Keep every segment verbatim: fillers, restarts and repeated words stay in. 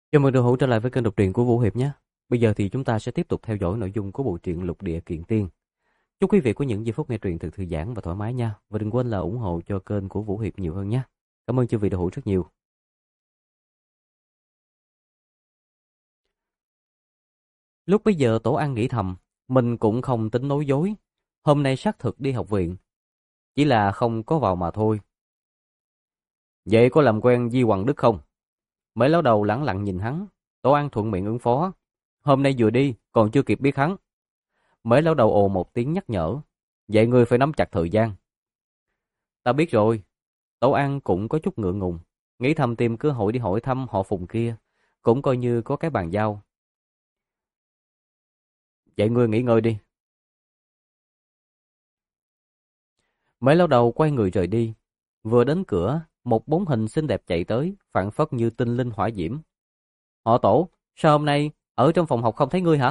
Chào mừng được hữu trở lại với kênh đọc truyện của Vũ Hiệp nhé. Bây giờ thì chúng ta sẽ tiếp tục theo dõi nội dung của bộ truyện Lục Địa Kiện Tiên. Chúc quý vị có những giây phút nghe truyện thật thư giãn và thoải mái nha. Và đừng quên là ủng hộ cho kênh của Vũ Hiệp nhiều hơn nhé. Cảm ơn chư vị đã hữu rất nhiều. Lúc bây giờ Tổ An nghĩ thầm, mình cũng không tính nói dối. Hôm nay xác thực đi học viện, chỉ là không có vào mà thôi. Vậy có làm quen Di Hoàng Đức không? Mấy lão đầu lẳng lặng nhìn hắn. Tổ An thuận miệng ứng phó. Hôm nay vừa đi, còn chưa kịp biết hắn. Mấy lão đầu ồ một tiếng nhắc nhở. Vậy ngươi phải nắm chặt thời gian. Ta biết rồi. Tổ An cũng có chút ngượng ngùng, nghĩ thầm tìm cơ hội đi hỏi thăm họ Phùng kia, cũng coi như có cái bàn giao. Vậy ngươi nghỉ ngơi đi. Mấy lão đầu quay người rời đi. Vừa đến cửa, một bóng hình xinh đẹp chạy tới, phảng phất như tinh linh hỏa diễm. Họ Tổ, sao hôm nay ở trong phòng học không thấy ngươi hả?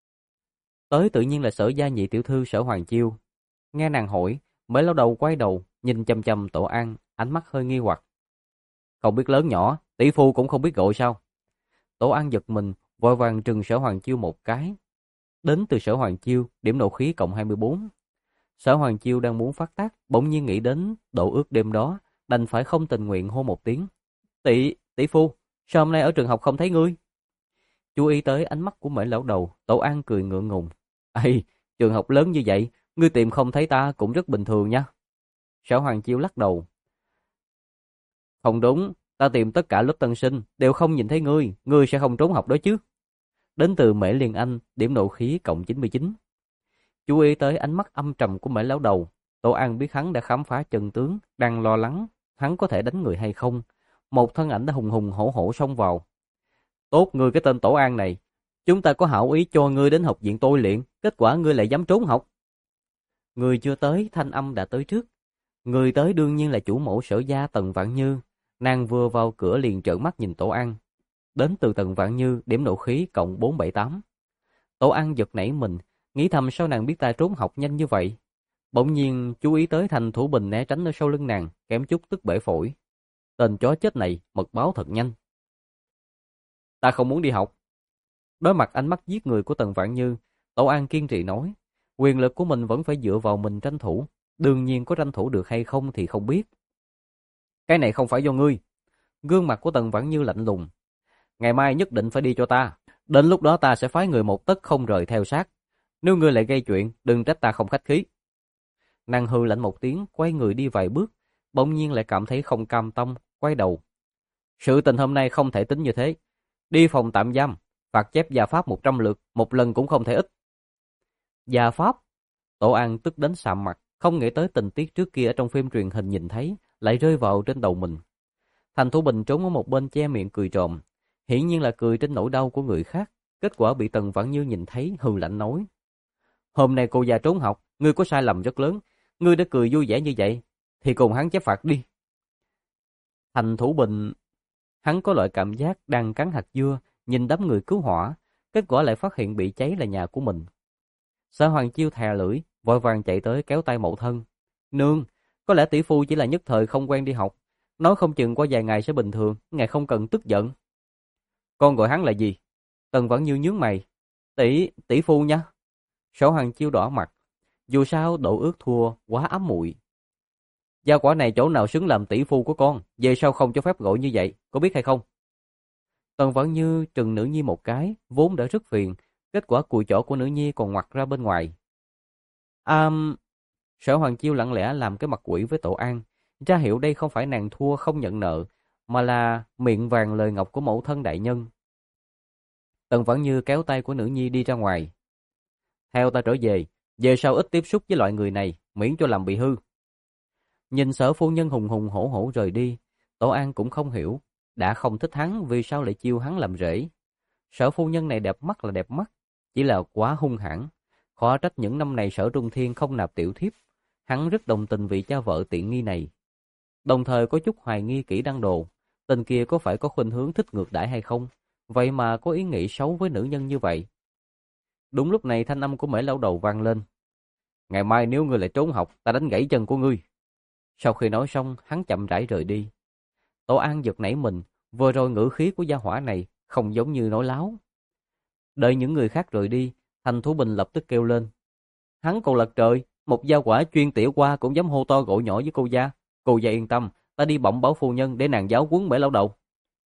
Tới tự nhiên là Sở gia nhị tiểu thư Sở Hoàng Chiêu. Nghe nàng hỏi, mấy lão đầu quay đầu, nhìn chằm chằm Tổ An, ánh mắt hơi nghi hoặc. Không biết lớn nhỏ, tỷ phu cũng không biết gọi sao? Tổ An giật mình, vội vàng trừng Sở Hoàng Chiêu một cái. Đến từ Sở Hoàng Chiêu, điểm nộ khí cộng hai mươi bốn. Sở Hoàng Chiêu đang muốn phát tác, bỗng nhiên nghĩ đến độ ước đêm đó, đành phải không tình nguyện hô một tiếng. Tỷ, tỷ phu, sao hôm nay ở trường học không thấy ngươi? Chú ý tới ánh mắt của mấy lão đầu, Tổ An cười ngượng ngùng. Ây, trường học lớn như vậy, ngươi tìm không thấy ta cũng rất bình thường nha. Sở Hoàng Chiêu lắc đầu. Không đúng, ta tìm tất cả lớp tân sinh, đều không nhìn thấy ngươi, ngươi sẽ không trốn học đó chứ. Đến từ Mễ Liên Anh, điểm nộ khí cộng chín mươi chín. Chú ý tới ánh mắt âm trầm của Mễ lão đầu, Tổ An biết hắn đã khám phá chân tướng, đang lo lắng hắn có thể đánh người hay không. Một thân ảnh đã hùng hùng hổ hổ xông vào. Tốt ngươi cái tên Tổ An này, chúng ta có hảo ý cho ngươi đến học viện tôi luyện, kết quả ngươi lại dám trốn học. Người chưa tới, thanh âm đã tới trước. Người tới đương nhiên là chủ mẫu Sở gia Tần Vạn Như. Nàng vừa vào cửa liền trợn mắt nhìn Tổ An. Đến từ Tần Vạn Như, điểm nộ khí cộng bốn bảy tám. Tổ An giật nảy mình, nghĩ thầm sao nàng biết ta trốn học nhanh như vậy. Bỗng nhiên chú ý tới Thành Thủ Bình né tránh ở sau lưng nàng, kém chút tức bể phổi. Tên chó chết này, mật báo thật nhanh. Ta không muốn đi học. Đối mặt ánh mắt giết người của Tần Vạn Như, Tổ An kiên trì nói, quyền lực của mình vẫn phải dựa vào mình tranh thủ, đương nhiên có tranh thủ được hay không thì không biết. Cái này không phải do ngươi. Gương mặt của Tần Vãn Như lạnh lùng. Ngày mai nhất định phải đi cho ta, đến lúc đó ta sẽ phái người một tấc không rời theo sát. Nếu ngươi lại gây chuyện, đừng trách ta không khách khí. Nàng hừ lạnh một tiếng, quay người đi vài bước, bỗng nhiên lại cảm thấy không cam tâm, quay đầu. Sự tình hôm nay không thể tính như thế. Đi phòng tạm giam, phạt chép gia pháp một trăm lượt, một lần cũng không thể ít. Gia pháp? Tổ An tức đến sạm mặt, không nghĩ tới tình tiết trước kia ở trong phim truyền hình nhìn thấy, lại rơi vào trên đầu mình. Thành Thủ Bình trốn ở một bên che miệng cười trộm, hiển nhiên là cười trên nỗi đau của người khác. Kết quả bị Tần Vãn Như nhìn thấy, hừ lạnh nói: Hôm nay cô già trốn học, ngươi có sai lầm rất lớn. Ngươi đã cười vui vẻ như vậy, thì cùng hắn chép phạt đi. Thành Thủ Bình, hắn có loại cảm giác đang cắn hạt dưa, nhìn đám người cứu hỏa, kết quả lại phát hiện bị cháy là nhà của mình. Sở Hoàng Chiêu thè lưỡi, vội vàng chạy tới kéo tay mẫu thân. Nương, có lẽ tỷ phu chỉ là nhất thời không quen đi học, nói không chừng qua vài ngày sẽ bình thường, ngài không cần tức giận. Con gọi hắn là gì? Tần Vãn Như nhướng mày. Tỷ, tỷ phu nha. Sở Hoàng Chiêu đỏ mặt. Dù sao độ ước thua quá ấm muội. Gia quả này chỗ nào xứng làm tỷ phu của con, về sau không cho phép gọi như vậy, có biết hay không? Tần Vãn Như trừng nữ nhi một cái, vốn đã rất phiền, kết quả cùi chỏ của nữ nhi còn ngoặt ra bên ngoài. À, Sở Hoàng Chiêu lặng lẽ làm cái mặt quỷ với Tổ An, ra hiệu đây không phải nàng thua không nhận nợ, mà là miệng vàng lời ngọc của mẫu thân đại nhân. Tần Vãn Như kéo tay của nữ nhi đi ra ngoài. Theo ta trở về, về sau ít tiếp xúc với loại người này, miễn cho làm bị hư. Nhìn Sở phu nhân hùng hùng hổ hổ rời đi, Tổ An cũng không hiểu, đã không thích hắn vì sao lại chiêu hắn làm rể. Sở phu nhân này đẹp mắt là đẹp mắt, chỉ là quá hung hãn. Khó trách những năm này Sở Trung Thiên không nạp tiểu thiếp, hắn rất đồng tình vị cha vợ tiện nghi này. Đồng thời có chút hoài nghi kỹ đăng đồ, tên kia có phải có khuynh hướng thích ngược đãi hay không, vậy mà có ý nghĩ xấu với nữ nhân như vậy. Đúng lúc này thanh âm của Mễ lão đầu vang lên. Ngày mai nếu ngươi lại trốn học, ta đánh gãy chân của ngươi. Sau khi nói xong, hắn chậm rãi rời đi. Tổ An giật nảy mình, vừa rồi ngữ khí của gia hỏa này không giống như nói láo. Đợi những người khác rời đi, Thành Thủ Bình lập tức kêu lên. Hắn còn lật trời, một gia quả chuyên tiểu qua cũng dám hô to gọi nhỏ với cô gia. Cô gia yên tâm, ta đi bẩm báo phu nhân để nàng giáo huấn Mễ lão đầu.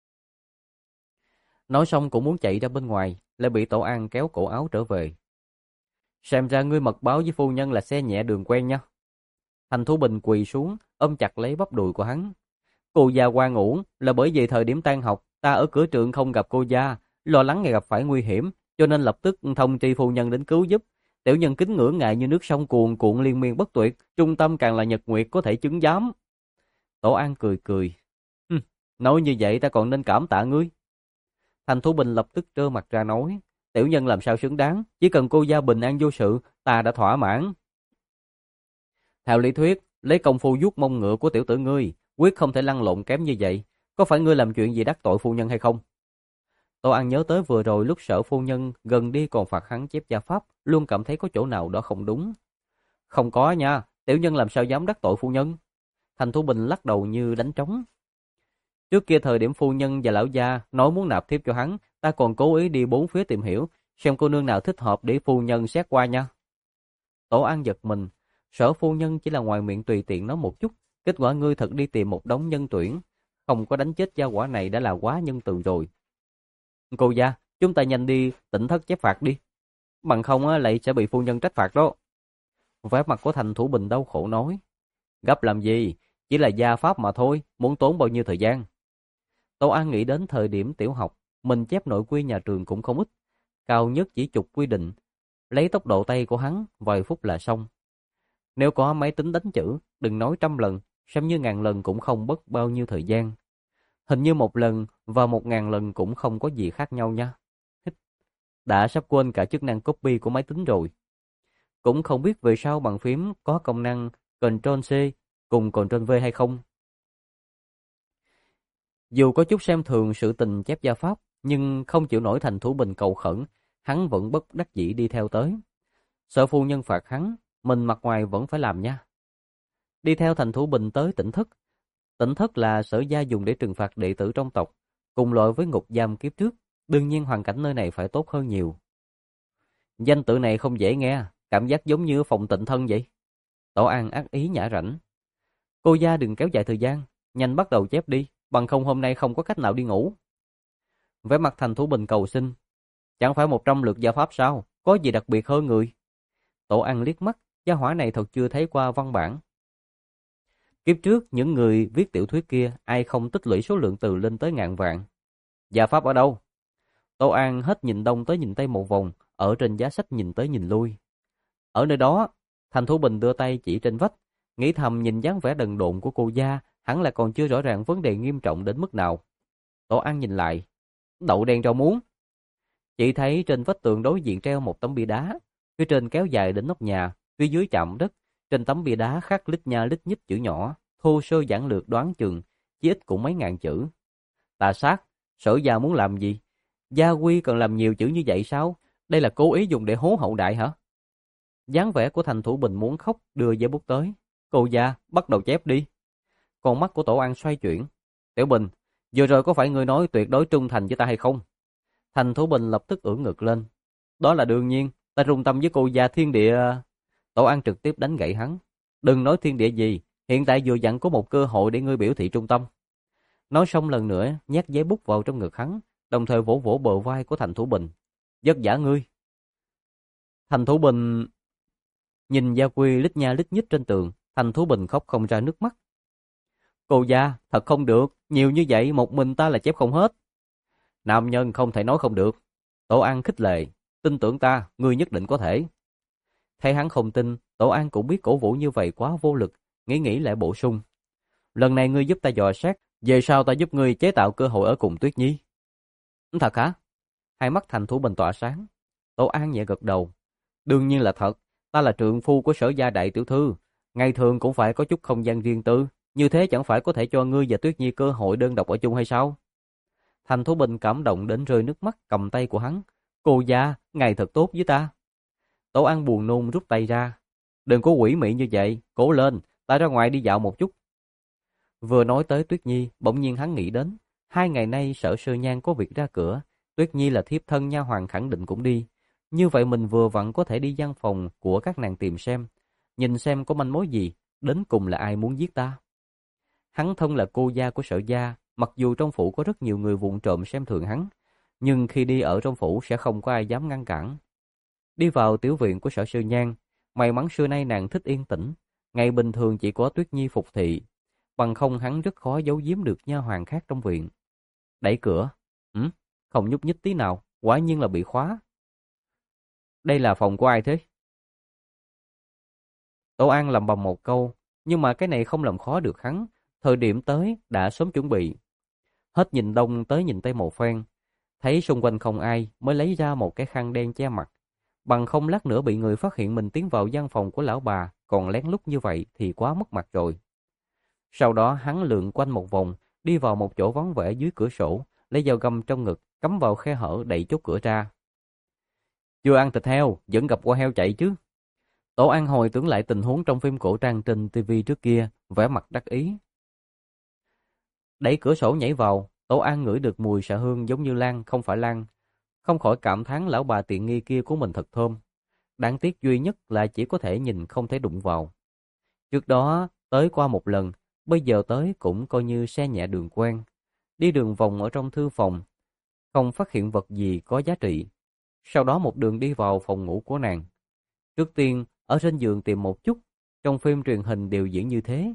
Nói xong cũng muốn chạy ra bên ngoài, lại bị Tổ An kéo cổ áo trở về. Xem ra ngươi mật báo với phu nhân là xe nhẹ đường quen nha. Thành Thủ Bình quỳ xuống, ôm chặt lấy bắp đùi của hắn. Cô gia qua ngủ là bởi vì thời điểm tan học, ta ở cửa trường không gặp cô gia, lo lắng ngày gặp phải nguy hiểm, cho nên lập tức thông tri phu nhân đến cứu giúp. Tiểu nhân kính ngưỡng ngài như nước sông cuồn cuộn liên miên bất tuyệt, trung tâm càng là nhật nguyệt có thể chứng giám. Tổ An cười cười. Hừm, nói như vậy ta còn nên cảm tạ ngươi. Thành Thủ Bình lập tức trơ mặt ra nói, tiểu nhân làm sao xứng đáng, chỉ cần cô gia bình an vô sự, ta đã thỏa mãn. Theo lý thuyết, lấy công phu vuốt mông ngựa của tiểu tử ngươi, quyết không thể lăn lộn kém như vậy. Có phải ngươi làm chuyện gì đắc tội phu nhân hay không? Tô An nhớ tới vừa rồi lúc Sở phu nhân gần đi còn phạt hắn chép gia pháp, luôn cảm thấy có chỗ nào đó không đúng. Không có nha, tiểu nhân làm sao dám đắc tội phu nhân? Thành Thủ Bình lắc đầu như đánh trống. Trước kia thời điểm phu nhân và lão gia nói muốn nạp thiếp cho hắn, ta còn cố ý đi bốn phía tìm hiểu, xem cô nương nào thích hợp để phu nhân xét qua nha. Tổ An giật mình, Sở phu nhân chỉ là ngoài miệng tùy tiện nói một chút, kết quả ngươi thật đi tìm một đống nhân tuyển, không có đánh chết gia quả này đã là quá nhân từ rồi. Cô gia, chúng ta nhanh đi tỉnh thất chép phạt đi, bằng không á lại sẽ bị phu nhân trách phạt đó. Vẻ mặt của Thành Thủ Bình đau khổ nói, gấp làm gì, chỉ là gia pháp mà thôi, muốn tốn bao nhiêu thời gian. Tô An nghĩ đến thời điểm tiểu học, mình chép nội quy nhà trường cũng không ít, cao nhất chỉ chục quy định, lấy tốc độ tay của hắn, vài phút là xong. Nếu có máy tính đánh chữ, đừng nói trăm lần, xem như ngàn lần cũng không mất bao nhiêu thời gian. Hình như một lần và một ngàn lần cũng không có gì khác nhau nha. Đã sắp quên cả chức năng copy của máy tính rồi. Cũng không biết về sau bàn phím có công năng Ctrl C cùng Ctrl V hay không. Dù có chút xem thường sự tình chép gia pháp, nhưng không chịu nổi Thành Thủ Bình cầu khẩn, hắn vẫn bất đắc dĩ đi theo tới. Sợ phu nhân phạt hắn, mình mặt ngoài vẫn phải làm nha. Đi theo Thành Thủ Bình tới tỉnh thất. Tỉnh thất là sở gia dùng để trừng phạt đệ tử trong tộc, cùng loại với ngục giam kiếp trước, đương nhiên hoàn cảnh nơi này phải tốt hơn nhiều. Danh tự này không dễ nghe, cảm giác giống như phòng tịnh thân vậy. Tổ An ác ý nhã rảnh. Cô gia đừng kéo dài thời gian, nhanh bắt đầu chép đi, bằng không hôm nay không có cách nào đi ngủ. Vẻ mặt Thành Thủ Bình cầu xin. Chẳng phải một trăm lượt gia pháp sao, có gì đặc biệt hơn người? Tổ An liếc mắt, gia hỏa này thật chưa thấy qua văn bản. Kiếp trước, những người viết tiểu thuyết kia, ai không tích lũy số lượng từ lên tới ngàn vạn. Gia pháp ở đâu? Tô An hết nhìn đông tới nhìn tây một vòng, ở trên giá sách nhìn tới nhìn lui. Ở nơi đó, Thành Thủ Bình đưa tay chỉ trên vách, nghĩ thầm nhìn dáng vẻ đần độn của cô gia, hẳn là còn chưa rõ ràng vấn đề nghiêm trọng đến mức nào. Tổ An nhìn lại, đậu đen rau muống. Chỉ thấy trên vách tường đối diện treo một tấm bia đá, phía trên kéo dài đến nóc nhà, phía dưới chạm đất. Trên tấm bia đá khắc lít nha lít nhít chữ nhỏ, thô sơ giản lược đoán chừng, chí ít cũng mấy ngàn chữ. Tà sát, Sở gia muốn làm gì? Gia quy cần làm nhiều chữ như vậy sao? Đây là cố ý dùng để hố hậu đại hả? Dáng vẻ của Thành Thủ Bình muốn khóc, đưa giấy bút tới. Cô gia, bắt đầu chép đi. Con mắt của Tổ An xoay chuyển. Tiểu Bình, vừa rồi có phải ngươi nói tuyệt đối trung thành với ta hay không? Thành Thủ Bình lập tức ưỡn ngực lên. Đó là đương nhiên, ta trung tâm với cô gia thiên địa. Tổ An trực tiếp đánh gậy hắn. Đừng nói thiên địa gì, hiện tại vừa dặn có một cơ hội để ngươi biểu thị trung tâm. Nói xong lần nữa, nhét giấy bút vào trong ngực hắn, đồng thời vỗ vỗ bờ vai của Thành Thủ Bình. Vất vả ngươi. Thành Thủ Bình nhìn gia quy lít nha lít nhít trên tường, Thành Thủ Bình khóc không ra nước mắt. Cô gia, thật không được, nhiều như vậy một mình ta là chép không hết. Nam nhân không thể nói không được. Tổ An khích lệ, tin tưởng ta, ngươi nhất định có thể. Thấy hắn không tin, Tổ An cũng biết cổ vũ như vậy quá vô lực, nghĩ nghĩ lại bổ sung. Lần này ngươi giúp ta dò xét, về sau ta giúp ngươi chế tạo cơ hội ở cùng Tuyết Nhi. Thật hả? Hai mắt Thành Thủ Bình tỏa sáng. Tổ An nhẹ gật đầu. Đương nhiên là thật, ta là trượng phu của Sở gia đại tiểu thư, ngày thường cũng phải có chút không gian riêng tư, như thế chẳng phải có thể cho ngươi và Tuyết Nhi cơ hội đơn độc ở chung hay sao? Thành Thủ Bình cảm động đến rơi nước mắt, cầm tay của hắn. Cô gia, ngài thật tốt với ta. Tổ An buồn nôn rút tay ra. Đừng có quỷ mị như vậy, cố lên, ta ra ngoài đi dạo một chút. Vừa nói tới Tuyết Nhi, bỗng nhiên hắn nghĩ đến, Hai ngày nay Sở Sơ Nhan có việc ra cửa, Tuyết Nhi là thiếp thân nha hoàn khẳng định cũng đi. Như vậy mình vừa vặn có thể đi văn phòng của các nàng tìm xem, nhìn xem có manh mối gì, đến cùng là ai muốn giết ta. Hắn thân là cô gia của Sở gia, mặc dù trong phủ có rất nhiều người vụng trộm xem thường hắn, nhưng khi đi ở trong phủ sẽ không có ai dám ngăn cản. Đi vào tiểu viện của Sở Sơ Nhan, may mắn xưa nay nàng thích yên tĩnh, ngày bình thường chỉ có Tuyết Nhi phục thị, bằng không hắn rất khó giấu giếm được nha hoàn khác trong viện. Đẩy cửa, ừ? Không nhúc nhích tí nào, quả nhiên là bị khóa. Đây là phòng của ai thế? Tô An lẩm bẩm một câu, nhưng mà cái này không làm khó được hắn, thời điểm tới đã sớm chuẩn bị. Hết nhìn đông tới nhìn tây một phen, thấy xung quanh không ai mới lấy ra một cái khăn đen che mặt. Bằng không lát nữa bị người phát hiện mình tiến vào văn phòng của lão bà, còn lén lút như vậy thì quá mất mặt rồi. Sau đó hắn lượn quanh một vòng, đi vào một chỗ vắng vẻ dưới cửa sổ, lấy dao găm trong ngực, cắm vào khe hở đẩy chốt cửa ra. Chưa ăn thịt heo, vẫn gặp qua heo chạy chứ. Tổ An hồi tưởng lại tình huống trong phim cổ trang trên ti vi trước kia, vẻ mặt đắc ý. Đẩy cửa sổ nhảy vào, Tổ An ngửi được mùi xạ hương giống như lan, không phải lan. Không khỏi cảm thán lão bà tiện nghi kia của mình thật thơm. Đáng tiếc duy nhất là chỉ có thể nhìn không thể đụng vào. Trước đó tới qua một lần, bây giờ tới cũng coi như xe nhẹ đường quen. Đi đường vòng ở trong thư phòng, không phát hiện vật gì có giá trị. Sau đó một đường đi vào phòng ngủ của nàng. Trước tiên, ở trên giường tìm một chút, trong phim truyền hình đều diễn như thế.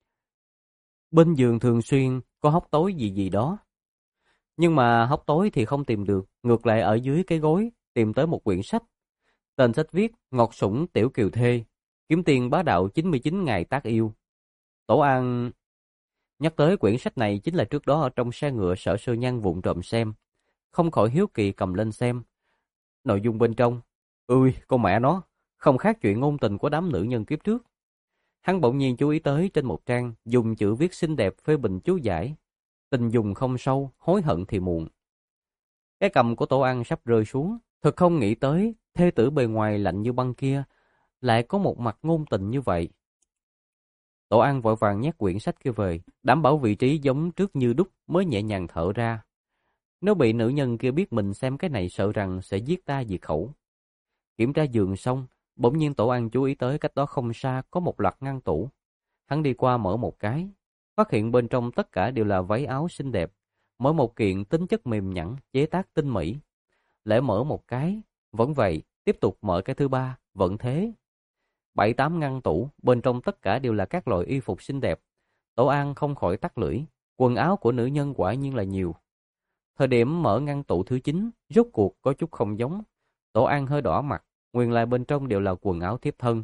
Bên giường thường xuyên có hốc tối gì gì đó. Nhưng mà hốc tối thì không tìm được, ngược lại ở dưới cái gối tìm tới một quyển sách. Tên sách viết Ngọt Sủng Tiểu Kiều Thê, kiếm tiền bá đạo chín mươi chín ngày tác yêu. Tổ An nhắc tới quyển sách này chính là trước đó ở trong xe ngựa Sở Sơ Nhan vụng trộm xem, không khỏi hiếu kỳ cầm lên xem. Nội dung bên trong, ui, con mẹ nó, không khác chuyện ngôn tình của đám nữ nhân kiếp trước. Hắn bỗng nhiên chú ý tới trên một trang dùng chữ viết xinh đẹp phê bình chú giải. Tình dùng không sâu, hối hận thì muộn. Cái cầm của Tổ An sắp rơi xuống, thật không nghĩ tới thê tử bề ngoài lạnh như băng kia lại có một mặt ngôn tình như vậy. Tổ An vội vàng nhét quyển sách kia về, đảm bảo vị trí giống trước như đúc mới nhẹ nhàng thở ra. Nếu bị nữ nhân kia biết mình xem cái này sợ rằng sẽ giết ta diệt khẩu. Kiểm tra giường xong, bỗng nhiên Tổ An chú ý tới cách đó không xa có một loạt ngăn tủ. Hắn đi qua mở một cái, phát hiện bên trong tất cả đều là váy áo xinh đẹp, mỗi một kiện tính chất mềm nhẵn, chế tác tinh mỹ. Lễ mở một cái, vẫn vậy, tiếp tục mở cái thứ ba, vẫn thế. Bảy tám ngăn tủ, bên trong tất cả đều là các loại y phục xinh đẹp. Tổ An không khỏi tắt lưỡi, quần áo của nữ nhân quả nhiên là nhiều. Thời điểm mở ngăn tủ thứ chín, rốt cuộc có chút không giống. Tổ An hơi đỏ mặt, nguyên lai bên trong đều là quần áo thiếp thân.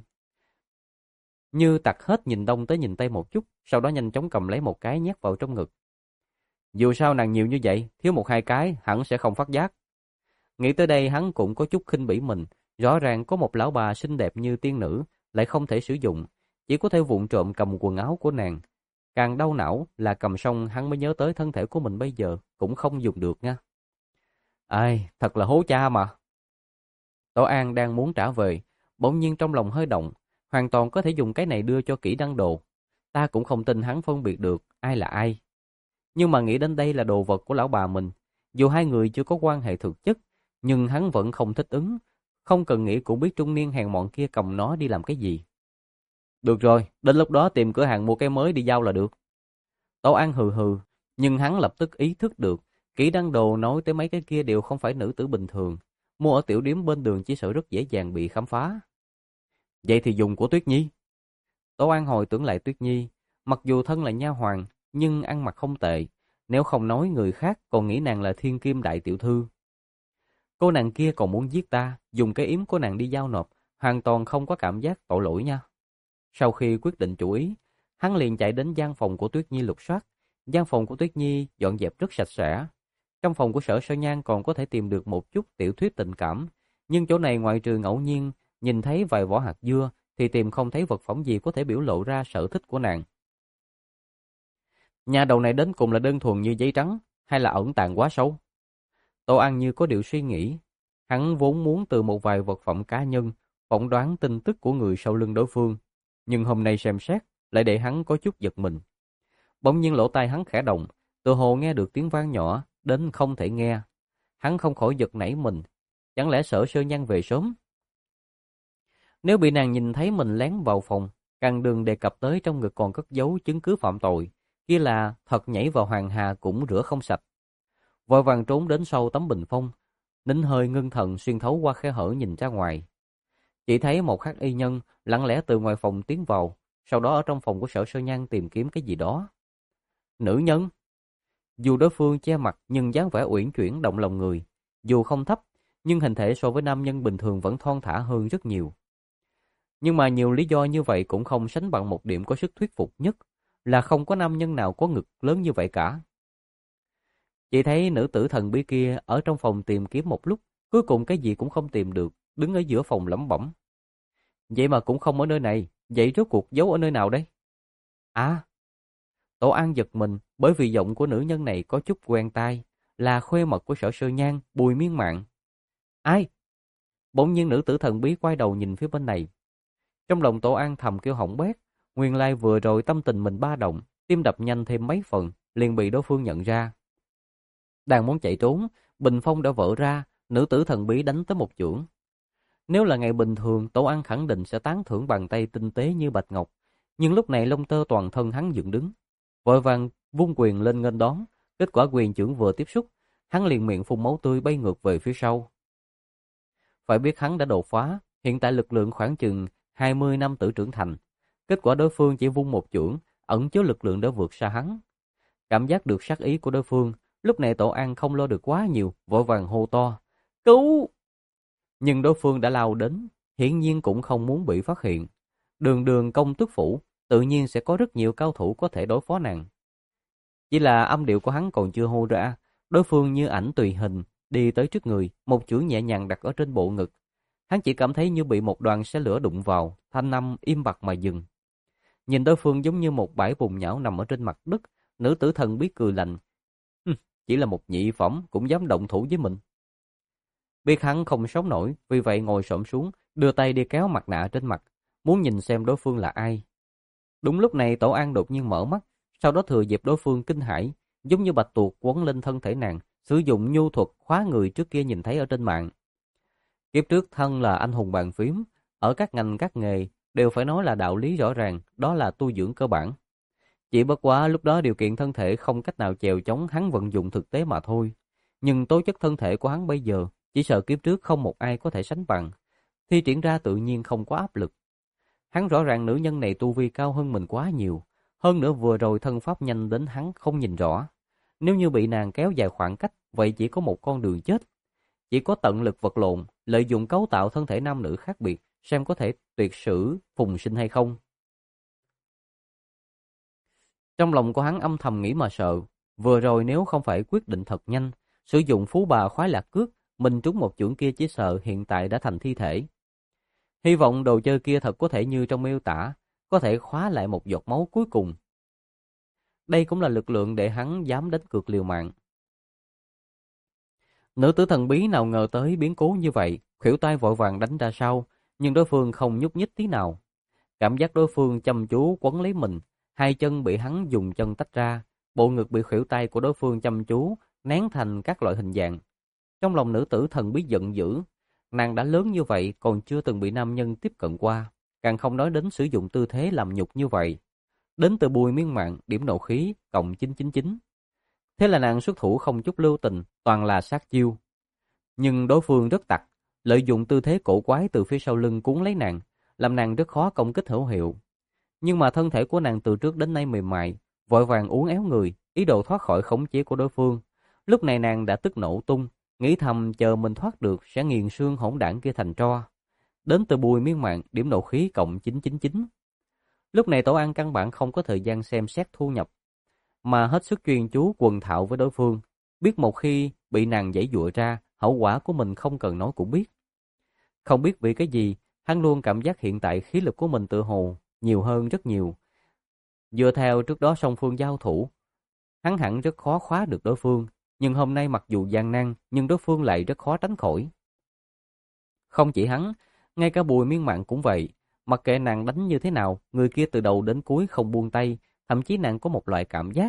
Như tặc hết nhìn đông tới nhìn tây một chút, sau đó nhanh chóng cầm lấy một cái nhét vào trong ngực. Dù sao nàng nhiều như vậy, thiếu một hai cái hẳn sẽ không phát giác. Nghĩ tới đây hắn cũng có chút khinh bỉ mình, rõ ràng có một lão bà xinh đẹp như tiên nữ, lại không thể sử dụng, chỉ có thể vụng trộm cầm quần áo của nàng. Càng đau não là cầm xong hắn mới nhớ tới thân thể của mình bây giờ cũng không dùng được nha. Ai, thật là hố cha mà. Tổ An đang muốn trả về, bỗng nhiên trong lòng hơi động, hoàn toàn có thể dùng cái này đưa cho Kỷ Đăng Đồ. Ta cũng không tin hắn phân biệt được ai là ai. Nhưng mà nghĩ đến đây là đồ vật của lão bà mình, dù hai người chưa có quan hệ thực chất, nhưng hắn vẫn không thích ứng, không cần nghĩ cũng biết trung niên hèn mọn kia cầm nó đi làm cái gì. Được rồi, đến lúc đó tìm cửa hàng mua cái mới đi giao là được. Tổ An hừ hừ, nhưng hắn lập tức ý thức được, Kỷ Đăng Đồ nói tới mấy cái kia đều không phải nữ tử bình thường, mua ở tiểu điếm bên đường chỉ sợ rất dễ dàng bị khám phá. Vậy thì dùng của Tuyết Nhi. Tổ An hồi tưởng lại Tuyết Nhi, mặc dù thân là nha hoàn, nhưng ăn mặc không tệ, nếu không nói người khác còn nghĩ nàng là thiên kim đại tiểu thư. Cô nàng kia còn muốn giết ta, dùng cái yếm của nàng đi giao nộp, hoàn toàn không có cảm giác tội lỗi nha. Sau khi quyết định chủ ý, hắn liền chạy đến gian phòng của Tuyết Nhi lục soát. Gian phòng của Tuyết Nhi dọn dẹp rất sạch sẽ. Trong phòng của Sở Sơ Nhan còn có thể tìm được một chút tiểu thuyết tình cảm, nhưng chỗ này ngoại trừ ngẫu nhiên nhìn thấy vài vỏ hạt dưa thì tìm không thấy vật phẩm gì có thể biểu lộ ra sở thích của nàng. Nhà đầu này đến cùng là đơn thuần như giấy trắng, hay là ẩn tàng quá sâu? Tô An như có điều suy nghĩ. Hắn vốn muốn từ một vài vật phẩm cá nhân phỏng đoán tin tức của người sau lưng đối phương, nhưng hôm nay xem xét lại để hắn có chút giật mình. Bỗng nhiên lỗ tai hắn khẽ động, Tự hồ nghe được tiếng vang nhỏ đến không thể nghe. Hắn không khỏi giật nảy mình, chẳng lẽ Sở Sơ Nhan về sớm? Nếu bị nàng nhìn thấy mình lén vào phòng, càng đừng đề cập tới trong ngực còn cất giấu chứng cứ phạm tội, kia là thật nhảy vào hoàng hà cũng rửa không sạch. Vội vàng trốn đến sau tấm bình phong, nín hơi ngưng thần xuyên thấu qua khe hở nhìn ra ngoài. Chỉ thấy một hắc y nhân lặng lẽ từ ngoài phòng tiến vào, sau đó ở trong phòng của Sở Sơ Nhan tìm kiếm cái gì đó. Nữ nhân. Dù đối phương che mặt nhưng dáng vẻ uyển chuyển động lòng người, dù không thấp, nhưng hình thể so với nam nhân bình thường vẫn thon thả hơn rất nhiều. Nhưng mà nhiều lý do như vậy cũng không sánh bằng một điểm có sức thuyết phục nhất, là không có nam nhân nào có ngực lớn như vậy cả. Chỉ thấy nữ tử thần bí kia ở trong phòng tìm kiếm một lúc, cuối cùng cái gì cũng không tìm được, đứng ở giữa phòng lẩm bẩm. Vậy mà cũng không ở nơi này, vậy rốt cuộc giấu ở nơi nào đây? À, Tổ An giật mình bởi vì giọng của nữ nhân này có chút quen tai, là khuê mật của Sở Sơ Nhan, Bùi Miên Mạn. Ai? Bỗng nhiên nữ tử thần bí quay đầu nhìn phía bên này. Trong lòng Tổ An thầm kêu hỏng bét, nguyên lai vừa rồi tâm tình mình ba động, tim đập nhanh thêm mấy phần, liền bị đối phương nhận ra. Đang muốn chạy trốn, bình phong đã vỡ ra, nữ tử thần bí đánh tới một chưởng. Nếu là ngày bình thường, Tổ An khẳng định sẽ tán thưởng bàn tay tinh tế như bạch ngọc, nhưng lúc này lông tơ toàn thân hắn dựng đứng, vội vàng vung quyền lên nghênh đón, kết quả quyền chưởng vừa tiếp xúc, hắn liền miệng phun máu tươi bay ngược về phía sau. Phải biết hắn đã đột phá, hiện tại lực lượng khoảng chừng hai mươi năm tử trưởng thành, kết quả đối phương chỉ vung một chưởng, ẩn chứa lực lượng đã vượt xa hắn. Cảm giác được sát ý của đối phương, lúc này Tổ An không lo được quá nhiều, vội vàng hô to, cứu! Nhưng đối phương đã lao đến, hiển nhiên cũng không muốn bị phát hiện. Đường đường công tước phủ, tự nhiên sẽ có rất nhiều cao thủ có thể đối phó nàng. Chỉ là âm điệu của hắn còn chưa hô ra, đối phương như ảnh tùy hình, đi tới trước người, một chưởng nhẹ nhàng đặt ở trên bộ ngực. Hắn chỉ cảm thấy như bị một đoàn xe lửa đụng vào, thanh âm im bặt mà dừng. Nhìn đối phương giống như một bãi bùn nhão nằm ở trên mặt đất, nữ tử thần biết cười lạnh. Chỉ là một nhị phẩm cũng dám động thủ với mình. Biết hắn không sống nổi, vì vậy ngồi xổm xuống, đưa tay đi kéo mặt nạ trên mặt, muốn nhìn xem đối phương là ai. Đúng lúc này Tổ An đột nhiên mở mắt, sau đó thừa dịp đối phương kinh hãi, giống như bạch tuộc quấn lên thân thể nàng, sử dụng nhu thuật khóa người trước kia nhìn thấy ở trên mạng. Kiếp trước thân là anh hùng bàn phím, ở các ngành các nghề đều phải nói là đạo lý rõ ràng, đó là tu dưỡng cơ bản. Chỉ bất quá lúc đó điều kiện thân thể không cách nào chèo chống hắn vận dụng thực tế mà thôi. Nhưng tố chất thân thể của hắn bây giờ, chỉ sợ kiếp trước không một ai có thể sánh bằng. Thi triển ra tự nhiên không có áp lực. Hắn rõ ràng nữ nhân này tu vi cao hơn mình quá nhiều. Hơn nữa vừa rồi thân pháp nhanh đến hắn không nhìn rõ. Nếu như bị nàng kéo dài khoảng cách, vậy chỉ có một con đường chết. Chỉ có tận lực vật lộn, lợi dụng cấu tạo thân thể nam nữ khác biệt, xem có thể tuyệt sử phùng sinh hay không. Trong lòng của hắn âm thầm nghĩ mà sợ, vừa rồi nếu không phải quyết định thật nhanh, sử dụng phú bà khoái lạc cước, mình trúng một chưởng kia chỉ sợ hiện tại đã thành thi thể. Hy vọng đồ chơi kia thật có thể như trong miêu tả, có thể khóa lại một giọt máu cuối cùng. Đây cũng là lực lượng để hắn dám đánh cược liều mạng. Nữ tử thần bí nào ngờ tới biến cố như vậy, khuỷu tay vội vàng đánh ra sau, nhưng đối phương không nhúc nhích tí nào. Cảm giác đối phương chăm chú quấn lấy mình, hai chân bị hắn dùng chân tách ra, bộ ngực bị khuỷu tay của đối phương chăm chú nén thành các loại hình dạng. Trong lòng nữ tử thần bí giận dữ, nàng đã lớn như vậy còn chưa từng bị nam nhân tiếp cận qua, càng không nói đến sử dụng tư thế làm nhục như vậy. Đến từ Bùi Miên Mạn, điểm nộ khí cộng chín chín chín. Thế là nàng xuất thủ không chút lưu tình, toàn là sát chiêu. Nhưng đối phương rất tặc, lợi dụng tư thế cổ quái từ phía sau lưng cuốn lấy nàng, làm nàng rất khó công kích hữu hiệu. Nhưng mà thân thể của nàng từ trước đến nay mềm mại, vội vàng uốn éo người, ý đồ thoát khỏi khống chế của đối phương. Lúc này nàng đã tức nổ tung, nghĩ thầm chờ mình thoát được sẽ nghiền xương hỗn đảng kia thành tro. Đến từ Bùi Miên Mạn, điểm nộ khí cộng chín chín chín. Lúc này Tổ An căn bản không có thời gian xem xét thu nhập, mà hết sức chuyên chú quần thạo với đối phương, biết một khi bị nàng giãy giụa ra, hậu quả của mình không cần nói cũng biết. Không biết vì cái gì, hắn luôn cảm giác hiện tại khí lực của mình tự hồ nhiều hơn rất nhiều. Dựa theo trước đó song phương giao thủ, hắn hẳn rất khó khóa được đối phương, nhưng hôm nay mặc dù gian nan, nhưng đối phương lại rất khó tránh khỏi. Không chỉ hắn, ngay cả Bùi Miên Mạn cũng vậy, mặc kệ nàng đánh như thế nào, người kia từ đầu đến cuối không buông tay, thậm chí nàng có một loại cảm giác,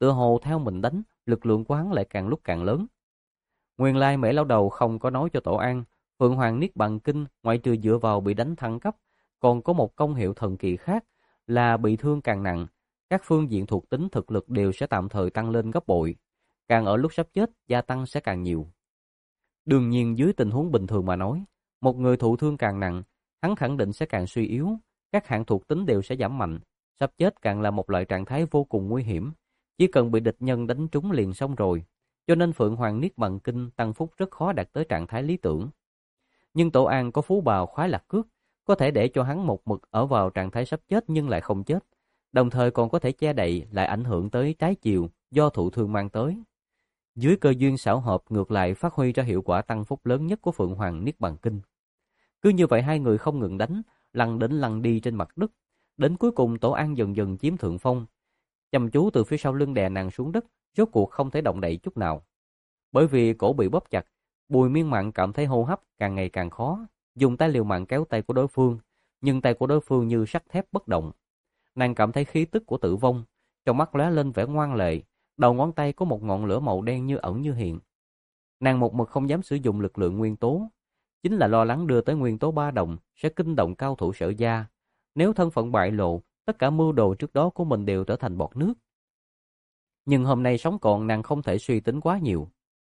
tựa hồ theo mình đánh, lực lượng của hắn lại càng lúc càng lớn. Nguyên lai Mễ lão đầu không có nói cho Tổ An, Phượng Hoàng Niết Bàn Kinh ngoại trừ dựa vào bị đánh thăng cấp, còn có một công hiệu thần kỳ khác là bị thương càng nặng, các phương diện thuộc tính thực lực đều sẽ tạm thời tăng lên gấp bội, càng ở lúc sắp chết gia tăng sẽ càng nhiều. Đương nhiên dưới tình huống bình thường mà nói, một người thụ thương càng nặng, hắn khẳng định sẽ càng suy yếu, các hạng thuộc tính đều sẽ giảm mạnh, sắp chết càng là một loại trạng thái vô cùng nguy hiểm, chỉ cần bị địch nhân đánh trúng liền xong rồi, cho nên Phượng Hoàng Niết Bàn Kinh tăng phúc rất khó đạt tới trạng thái lý tưởng. Nhưng Tổ An có phú bào khoái lạc cước, có thể để cho hắn một mực ở vào trạng thái sắp chết nhưng lại không chết, đồng thời còn có thể che đậy lại ảnh hưởng tới trái chiều do thụ thương mang tới. Dưới cơ duyên xảo hợp ngược lại phát huy ra hiệu quả tăng phúc lớn nhất của Phượng Hoàng Niết Bàn Kinh. Cứ như vậy hai người không ngừng đánh, lăn đến lăn đi trên mặt đất, đến cuối cùng Tổ An dần dần chiếm thượng phong, chăm chú từ phía sau lưng đè nàng xuống đất, rốt cuộc không thể động đậy chút nào. Bởi vì cổ bị bóp chặt, Bùi Miên Mạn cảm thấy hô hấp càng ngày càng khó, dùng tay liều mạng kéo tay của đối phương, nhưng tay của đối phương như sắt thép bất động. Nàng cảm thấy khí tức của tử vong, trong mắt lóe lên vẻ ngoan lệ, đầu ngón tay có một ngọn lửa màu đen như ẩn như hiện. Nàng một mực không dám sử dụng lực lượng nguyên tố, chính là lo lắng đưa tới nguyên tố ba đồng sẽ kinh động cao thủ Sở gia. Nếu thân phận bại lộ, tất cả mưu đồ trước đó của mình đều trở thành bọt nước. Nhưng hôm nay sống còn nàng không thể suy tính quá nhiều.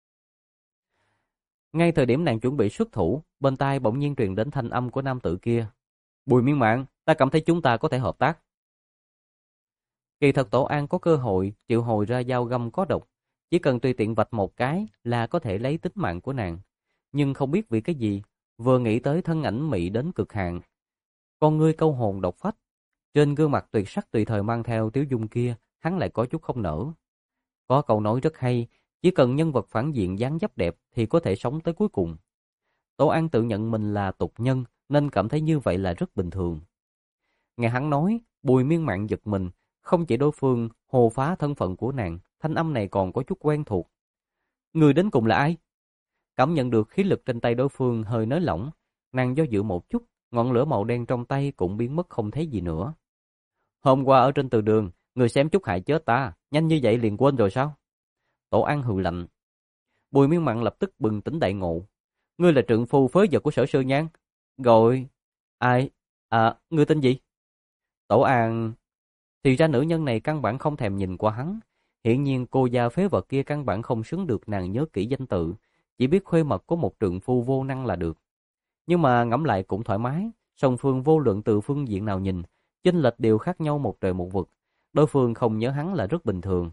Ngay thời điểm nàng chuẩn bị xuất thủ, bên tai bỗng nhiên truyền đến thanh âm của nam tử kia. Bùi Miên Mạn, ta cảm thấy chúng ta có thể hợp tác. Kỳ thật Tổ An có cơ hội triệu hồi ra dao găm có độc, chỉ cần tùy tiện vạch một cái là có thể lấy tính mạng của nàng. Nhưng không biết vì cái gì, vừa nghĩ tới thân ảnh mị đến cực hạn, con ngươi câu hồn độc phách, trên gương mặt tuyệt sắc tùy thời mang theo tiếu dung kia, hắn lại có chút không nỡ. Có câu nói rất hay, chỉ cần nhân vật phản diện dáng dấp đẹp thì có thể sống tới cuối cùng. Tổ An tự nhận mình là tục nhân nên cảm thấy như vậy là rất bình thường. Nghe hắn nói, Bùi Miên Mạn giật mình, không chỉ đối phương hồ phá thân phận của nàng, thanh âm này còn có chút quen thuộc. Người đến cùng là ai? Cảm nhận được khí lực trên tay đối phương hơi nới lỏng, nàng do dự một chút, ngọn lửa màu đen trong tay cũng biến mất không thấy gì nữa. Hôm qua ở trên từ đường, người xem chút hại chết ta, nhanh như vậy liền quên rồi sao? Tổ An hừ lạnh. Bùi Miên Mạn lập tức bừng tỉnh đại ngộ. Ngươi là trượng phu phế vật của Sở Sư Nhan. Gọi... Ai? À, ngươi tên gì? Tổ An... Thì ra nữ nhân này căn bản không thèm nhìn qua hắn. Hiển nhiên cô gia phế vật kia căn bản không xứng được nàng nhớ kỹ danh tự, chỉ biết khuê mật của một trượng phu vô năng là được. Nhưng mà ngẫm lại cũng thoải mái, song phương vô luận từ phương diện nào nhìn, chênh lệch đều khác nhau một trời một vực. Đối phương không nhớ hắn là rất bình thường.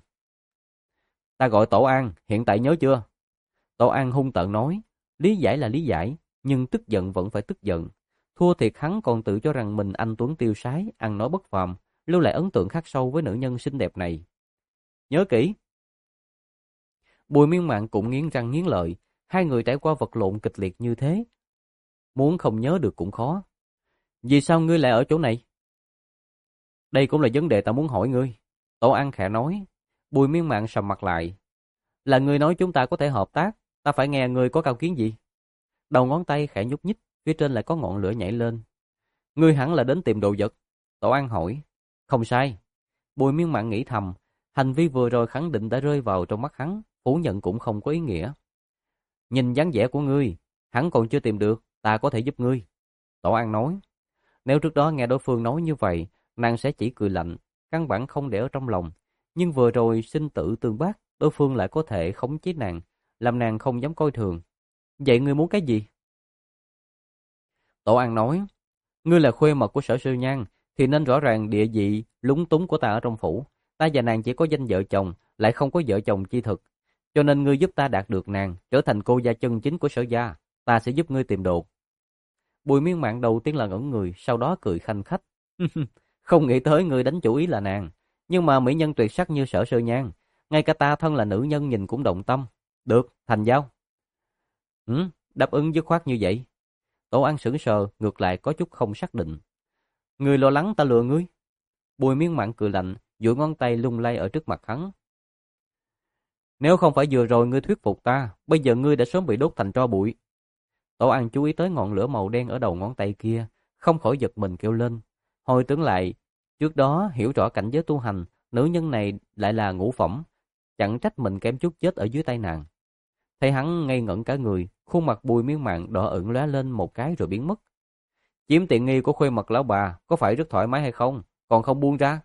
Ta gọi Tổ An, hiện tại nhớ chưa? Tổ An hung tợn nói, lý giải là lý giải, nhưng tức giận vẫn phải tức giận. Thua thiệt hắn còn tự cho rằng mình anh tuấn tiêu sái, ăn nói bất phàm, lưu lại ấn tượng khắc sâu với nữ nhân xinh đẹp này. Nhớ kỹ. Bùi Miên Mạn cũng nghiến răng nghiến lợi, hai người trải qua vật lộn kịch liệt như thế, muốn không nhớ được cũng khó. Vì sao ngươi lại ở chỗ này? Đây cũng là vấn đề ta muốn hỏi ngươi. Tổ An khẽ nói. Bùi Miên Mạn sầm mặt lại. Là ngươi nói chúng ta có thể hợp tác, ta phải nghe ngươi có cao kiến gì? Đầu ngón tay khẽ nhúc nhích, phía trên lại có ngọn lửa nhảy lên. Ngươi hẳn là đến tìm đồ vật. Tổ An hỏi. Không sai. Bùi Miên Mạn nghĩ thầm, hành vi vừa rồi khẳng định đã rơi vào trong mắt hắn, phủ nhận cũng không có ý nghĩa. Nhìn dáng vẻ của ngươi, hắn còn chưa tìm được, ta có thể giúp ngươi. Tổ An nói. Nếu trước đó nghe đối phương nói như vậy, nàng sẽ chỉ cười lạnh, căn bản không để ở trong lòng. Nhưng vừa rồi sinh tử tương bác, đối phương lại có thể khống chế nàng, làm nàng không dám coi thường. Vậy ngươi muốn cái gì? Tổ An nói. Ngươi là khuê mật của Sở Sư Nhan, thì nên rõ ràng địa vị lúng túng của ta ở trong phủ. Ta và nàng chỉ có danh vợ chồng, lại không có vợ chồng chi thực. Cho nên ngươi giúp ta đạt được nàng, trở thành cô gia chân chính của Sở gia. Ta sẽ giúp ngươi tìm đồ. Bùi Miên Mạn đầu tiên là ngẩn người, sau đó cười khanh khách. Không nghĩ tới ngươi đánh chủ ý là nàng. Nhưng mà mỹ nhân tuyệt sắc như Sở Sư Nhan, ngay cả ta thân là nữ nhân nhìn cũng động tâm. Được, thành giao. Ừ, đáp ứng dứt khoát như vậy. Tổ An sững sờ, ngược lại có chút không xác định. Ngươi lo lắng ta lừa ngươi? Bùi Miên Mạn cười lạnh, duỗi ngón tay lung lay ở trước mặt hắn. Nếu không phải vừa rồi ngươi thuyết phục ta, bây giờ ngươi đã sớm bị đốt thành tro bụi. Tổ An chú ý tới ngọn lửa màu đen ở đầu ngón tay kia, không khỏi giật mình kêu lên. Hồi tưởng lại, trước đó hiểu rõ cảnh giới tu hành, nữ nhân này lại là ngũ phẩm, chẳng trách mình kém chút chết ở dưới tay nàng. Thấy hắn ngây ngẩn cả người, khuôn mặt Bùi Miên Mạn đỏ ửng lóe lên một cái rồi biến mất. Chiếm tiện nghi của khuê mật lão bà có phải rất thoải mái hay không, còn không buông ra?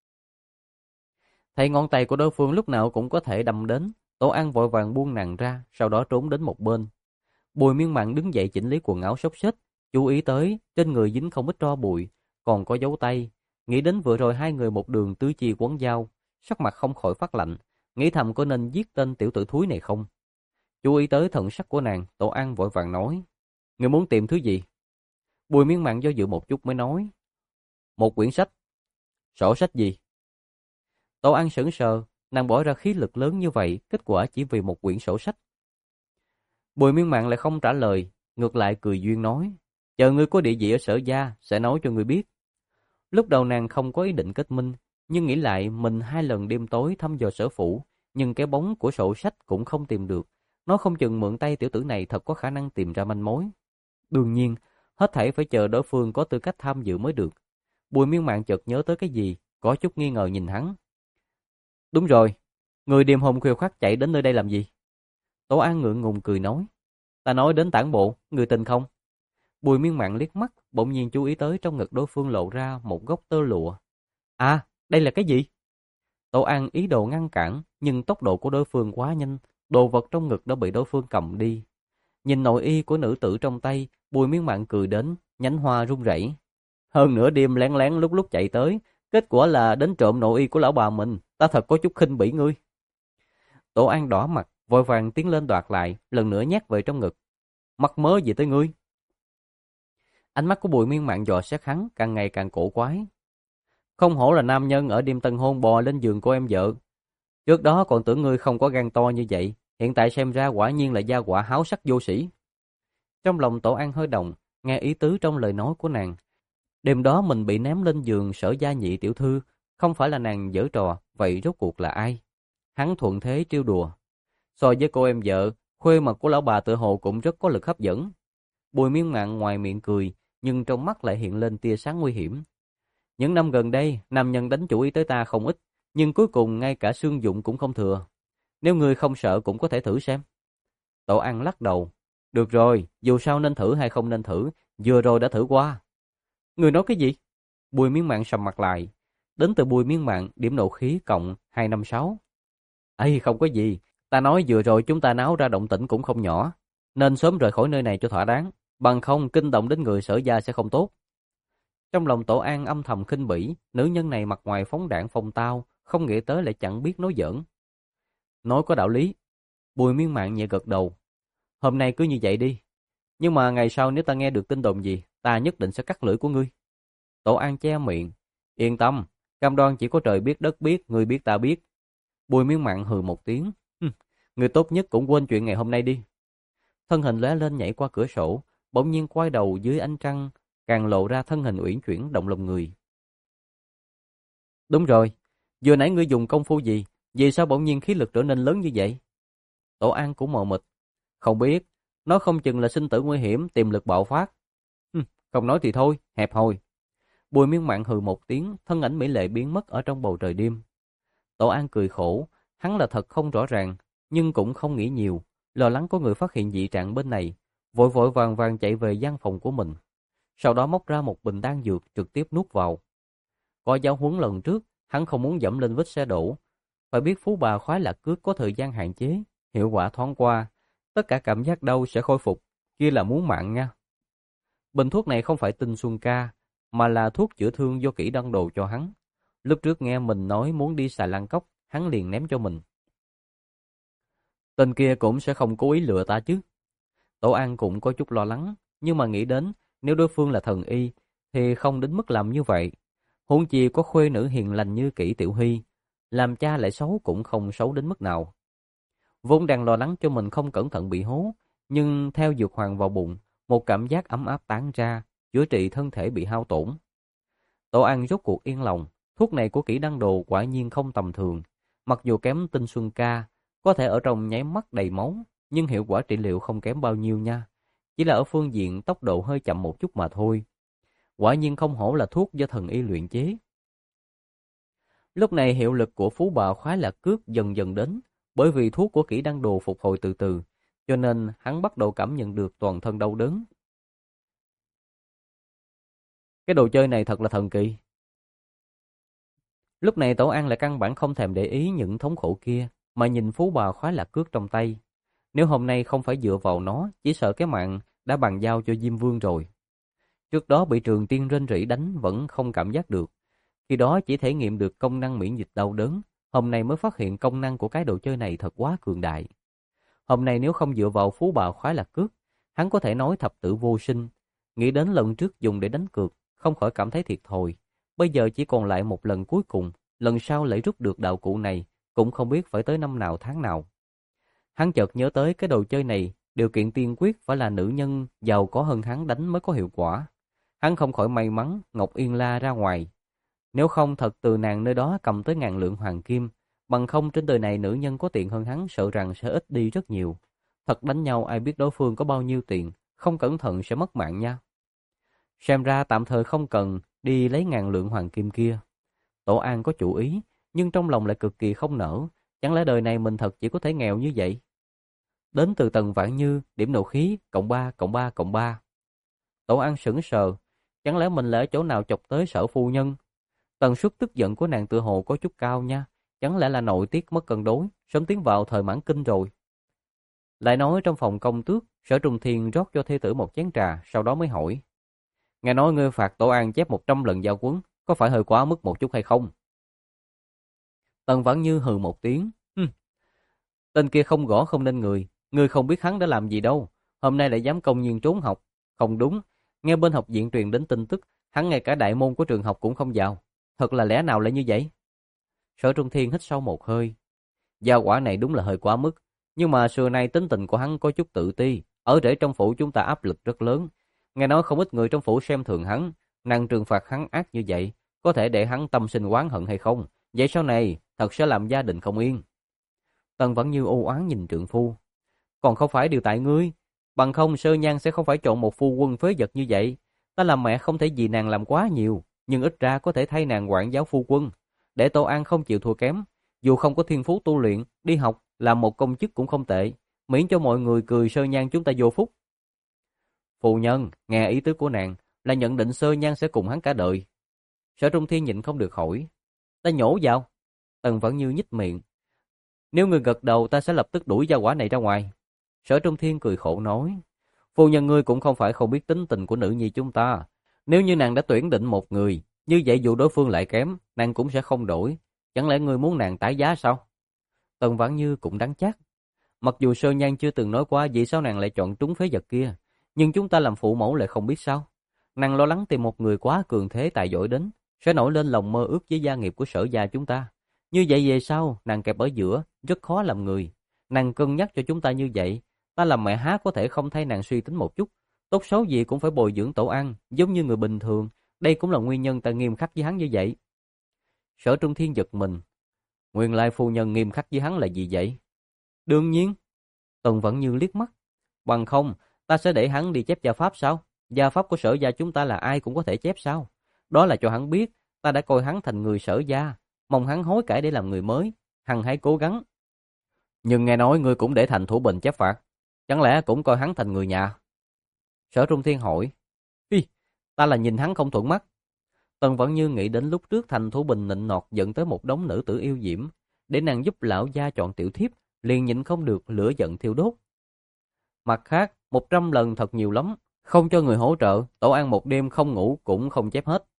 Thấy ngón tay của đối phương lúc nào cũng có thể đâm đến, Tổ An vội vàng buông nàng ra, sau đó trốn đến một bên. Bùi Miên Mạn đứng dậy chỉnh lý quần áo xốc xếch, chú ý tới trên người dính không ít tro bụi, còn có dấu tay. Nghĩ đến vừa rồi hai người một đường tứ chi quấn dao, sắc mặt không khỏi phát lạnh, nghĩ thầm có nên giết tên tiểu tử thúi này không. Chú ý tới thần sắc của nàng, Tổ An vội vàng nói: "Ngươi muốn tìm thứ gì?" Bùi Miên Mạn do dự một chút mới nói: "Một quyển sách." "Sổ sách gì?" Tổ An sững sờ, nàng bỏ ra khí lực lớn như vậy, kết quả chỉ vì một quyển sổ sách. Bùi Miên Mạn lại không trả lời, ngược lại cười duyên nói: "Chờ ngươi có địa vị ở Sở gia sẽ nói cho ngươi biết." Lúc đầu nàng không có ý định kết minh, nhưng nghĩ lại mình hai lần đêm tối thăm dò Sở phủ, nhưng cái bóng của sổ sách cũng không tìm được, nó không chừng mượn tay tiểu tử này thật có khả năng tìm ra manh mối. Đương nhiên, hết thảy phải chờ đối phương có tư cách tham dự mới được. Bùi Miên Mạn chợt nhớ tới cái gì, có chút nghi ngờ nhìn hắn. "Đúng rồi, người đêm hôm khuya khoắt chạy đến nơi đây làm gì?" Tổ An ngượng ngùng cười nói: "Ta nói đến tản bộ, người tin không?" Bùi Miên Mạn liếc mắt, bỗng nhiên chú ý tới trong ngực đối phương lộ ra một góc tơ lụa. "À, đây là cái gì?" Tổ An ý đồ ngăn cản, nhưng tốc độ của đối phương quá nhanh, đồ vật trong ngực đã bị đối phương cầm đi. Nhìn nội y của nữ tử trong tay, Bùi Miên Mạn cười đến, nhánh hoa run rẩy. "Hơn nửa đêm lén lén lúc lúc chạy tới, kết quả là đến trộm nội y của lão bà mình, ta thật có chút khinh bỉ ngươi." Tổ An đỏ mặt, vội vàng tiến lên đoạt lại, lần nữa nhét về trong ngực. "Mắc mớ gì tới ngươi?" Ánh mắt của Bùi Miên Mạn dò xét hắn, càng ngày càng cổ quái. "Không hổ là nam nhân ở đêm tân hôn bò lên giường của em vợ. Trước đó còn tưởng ngươi không có gan to như vậy, hiện tại xem ra quả nhiên là gia quả háo sắc vô sĩ." Trong lòng Tổ An hơi động, nghe ý tứ trong lời nói của nàng. Đêm đó mình bị ném lên giường Sở gia nhị tiểu thư, không phải là nàng giở trò, vậy rốt cuộc là ai? Hắn thuận thế trêu đùa. So với cô em vợ, khuê mật của lão bà tự hồ cũng rất có lực hấp dẫn. Bùi Miên Mạn ngoài miệng cười, nhưng trong mắt lại hiện lên tia sáng nguy hiểm. "Những năm gần đây, nam nhân đánh chủ ý tới ta không ít, nhưng cuối cùng ngay cả xương dụng cũng không thừa. Nếu ngươi không sợ cũng có thể thử xem." Tổ An lắc đầu. "Được rồi, dù sao nên thử hay không nên thử, vừa rồi đã thử qua." "Ngươi nói cái gì?" Bùi Miên Mạn sầm mặt lại. Đến từ Bùi Miên Mạn, điểm nộ khí cộng hai năm sáu. "Ây, không có gì, ta nói vừa rồi chúng ta náo ra động tĩnh cũng không nhỏ, nên sớm rời khỏi nơi này cho thỏa đáng, bằng không kinh động đến người Sở gia sẽ không tốt." Trong lòng Tổ An âm thầm khinh bỉ, nữ nhân này mặt ngoài phóng đãng phong tao, không nghĩ tới lại chẳng biết nói giỡn. "Nói có đạo lý." Bùi Miên Mạn nhẹ gật đầu. "Hôm nay cứ như vậy đi, nhưng mà ngày sau nếu ta nghe được tin đồn gì, ta nhất định sẽ cắt lưỡi của ngươi." Tổ An che miệng. "Yên tâm, cam đoan chỉ có trời biết đất biết, ngươi biết ta biết." Bùi Miên Mạn hừ một tiếng. "Ngươi tốt nhất cũng quên chuyện ngày hôm nay đi." Thân hình lóe lên nhảy qua cửa sổ, bỗng nhiên quay đầu dưới ánh trăng, càng lộ ra thân hình uyển chuyển động lòng người. "Đúng rồi, vừa nãy ngươi dùng công phu gì, vì sao bỗng nhiên khí lực trở nên lớn như vậy?" Tổ An cũng mờ mịt. "Không biết, nó không chừng là sinh tử nguy hiểm, tiềm lực bạo phát." Hừm, không nói thì thôi, hẹp hòi." Bùi Miên Mạn hừ một tiếng, thân ảnh mỹ lệ biến mất ở trong bầu trời đêm. Tổ An cười khổ, hắn là thật không rõ ràng, nhưng cũng không nghĩ nhiều, lo lắng có người phát hiện dị trạng bên này, vội vội vàng vàng chạy về gian phòng của mình. Sau đó móc ra một bình đan dược trực tiếp nuốt vào. Có giáo huấn lần trước, hắn không muốn dẫm lên vết xe đổ. Phải biết phú bà khoái lạc cước có thời gian hạn chế, hiệu quả thoáng qua, tất cả cảm giác đau sẽ khôi phục, kia là muốn mạng nha. Bình thuốc này không phải tinh xuân ca, mà là thuốc chữa thương do Kỷ Đăng Đồ cho hắn. Lúc trước nghe mình nói muốn đi xà lan cốc, hắn liền ném cho mình. Tên kia cũng sẽ không cố ý lừa ta chứ. Tổ An cũng có chút lo lắng, nhưng mà nghĩ đến nếu đối phương là thần y thì không đến mức làm như vậy. Huống chi có khuê nữ hiền lành như Kỷ Tiểu Hy, làm cha lại xấu cũng không xấu đến mức nào. Vốn đang lo lắng cho mình không cẩn thận bị hố, nhưng theo dược hoàng vào bụng, một cảm giác ấm áp tán ra, chữa trị thân thể bị hao tổn. Tổ An rốt cuộc yên lòng, thuốc này của Kỷ Đăng Đồ quả nhiên không tầm thường, mặc dù kém tinh xuân ca, có thể ở trong nháy mắt đầy máu, nhưng hiệu quả trị liệu không kém bao nhiêu nha, chỉ là ở phương diện tốc độ hơi chậm một chút mà thôi. Quả nhiên không hổ là thuốc do thần y luyện chế. Lúc này hiệu lực của phú bà khoái lạc cước dần dần đến, bởi vì thuốc của kỹ đăng đồ phục hồi từ từ, cho nên hắn bắt đầu cảm nhận được toàn thân đau đớn. Cái đồ chơi này thật là thần kỳ. Lúc này Tổ An lại căn bản không thèm để ý những thống khổ kia, mà nhìn phú bà khoái lạc cước trong tay. Nếu hôm nay không phải dựa vào nó, chỉ sợ cái mạng đã bàn giao cho Diêm Vương rồi. Trước đó bị Trường Tiên rên rỉ đánh vẫn không cảm giác được. Khi đó chỉ thể nghiệm được công năng miễn dịch đau đớn, hôm nay mới phát hiện công năng của cái đồ chơi này thật quá cường đại. Hôm nay nếu không dựa vào phú bà khoái lạc cước, hắn có thể nói thập tử vô sinh. Nghĩ đến lần trước dùng để đánh cược, không khỏi cảm thấy thiệt thòi. Bây giờ chỉ còn lại một lần cuối cùng, lần sau lại rút được đạo cụ này, cũng không biết phải tới năm nào tháng nào. Hắn chợt nhớ tới cái đồ chơi này, điều kiện tiên quyết phải là nữ nhân giàu có hơn hắn đánh mới có hiệu quả. Hắn không khỏi may mắn Ngọc Yên La ra ngoài. Nếu không thật từ nàng nơi đó cầm tới ngàn lượng hoàng kim, bằng không trên đời này nữ nhân có tiền hơn hắn sợ rằng sẽ ít đi rất nhiều. Thật đánh nhau ai biết đối phương có bao nhiêu tiền, không cẩn thận sẽ mất mạng nha. Xem ra tạm thời không cần đi lấy ngàn lượng hoàng kim kia. Tổ An có chủ ý, nhưng trong lòng lại cực kỳ không nỡ. Chẳng lẽ đời này mình thật chỉ có thể nghèo như vậy? Đến từ Tần Vãn Như, điểm nộ khí, cộng ba, cộng ba, cộng ba. Tổ An sững sờ, chẳng lẽ mình lại ở chỗ nào chọc tới Sở phu nhân? Tần suất tức giận của nàng tựa hồ có chút cao nha, chẳng lẽ là nội tiết mất cân đối, sớm tiến vào thời mãn kinh rồi. Lại nói trong phòng công tước, Sở Trung Thiên rót cho thê tử một chén trà, sau đó mới hỏi. Nghe nói ngươi phạt Tổ An chép một trăm lần giao quấn, có phải hơi quá mức một chút hay không? Tần Vãn Như hừ một tiếng. Hừm. Tên kia không gõ không nên người, ngươi không biết hắn đã làm gì đâu, hôm nay lại dám công nhiên trốn học. Không đúng, nghe bên học viện truyền đến tin tức, hắn ngay cả đại môn của trường học cũng không vào. Thật là lẽ nào lại như vậy? Sở Trung Thiên hít sâu một hơi. Gia quả này đúng là hơi quá mức, nhưng mà xưa nay tính tình của hắn có chút tự ti, ở rễ trong phủ chúng ta áp lực rất lớn. Nghe nói không ít người trong phủ xem thường hắn, năng trừng phạt hắn ác như vậy, có thể để hắn tâm sinh oán hận hay không? Vậy sau này, thật sẽ làm gia đình không yên. Tần Vãn Như u oán nhìn trượng phu. Còn không phải điều tại ngươi, bằng không Sơ Nhan sẽ không phải chọn một phu quân phế vật như vậy. Ta làm mẹ không thể vì nàng làm quá nhiều, nhưng ít ra có thể thay nàng quản giáo phu quân, để Tô An không chịu thua kém. Dù không có thiên phú tu luyện, đi học, làm một công chức cũng không tệ, miễn cho mọi người cười Sơ Nhan chúng ta vô phúc. Phu nhân, nghe ý tứ của nàng là nhận định Sơ Nhan sẽ cùng hắn cả đời. Sở Trung Thiên nhịn không được hỏi. Ta nhổ vào. Tần Vãn Như nhích miệng. Nếu người gật đầu ta sẽ lập tức đuổi gia quả này ra ngoài. Sở Trung Thiên cười khổ nói. Phu nhân ngươi cũng không phải không biết tính tình của nữ nhi chúng ta. Nếu như nàng đã tuyển định một người, như vậy dù đối phương lại kém, nàng cũng sẽ không đổi. Chẳng lẽ ngươi muốn nàng tái giá sao? Tần Vãn Như cũng đáng chắc. Mặc dù Sơ Nhan chưa từng nói qua vì sao nàng lại chọn trúng phế vật kia, nhưng chúng ta làm phụ mẫu lại không biết sao. Nàng lo lắng tìm một người quá cường thế tài giỏi đến, sẽ nổi lên lòng mơ ước với gia nghiệp của Sở gia chúng ta. Như vậy về sau, nàng kẹp ở giữa, rất khó làm người. Nàng cân nhắc cho chúng ta như vậy, ta làm mẹ há có thể không thay nàng suy tính một chút. Tốt xấu gì cũng phải bồi dưỡng Tổ An, giống như người bình thường. Đây cũng là nguyên nhân ta nghiêm khắc với hắn như vậy. Sở Trung Thiên giật mình. Nguyên lai phu nhân nghiêm khắc với hắn là gì vậy? Đương nhiên. Tần Vãn Như liếc mắt. Bằng không, ta sẽ để hắn đi chép gia pháp sao? Gia pháp của Sở gia chúng ta là ai cũng có thể chép sao? Đó là cho hắn biết, ta đã coi hắn thành người Sở gia, mong hắn hối cải để làm người mới, hằng hãy cố gắng. Nhưng nghe nói ngươi cũng để Thành Thủ Bình chép phạt, chẳng lẽ cũng coi hắn thành người nhà? Sở Trung Thiên hỏi. Hi, ta là nhìn hắn không thuận mắt. Tần Vãn Như nghĩ đến lúc trước Thành Thủ Bình nịnh nọt dẫn tới một đống nữ tử yêu diễm, để nàng giúp lão gia chọn tiểu thiếp, liền nhịn không được lửa giận thiêu đốt. Mặt khác, một trăm lần thật nhiều lắm, không cho người hỗ trợ, Tổ An một đêm không ngủ cũng không chép hết.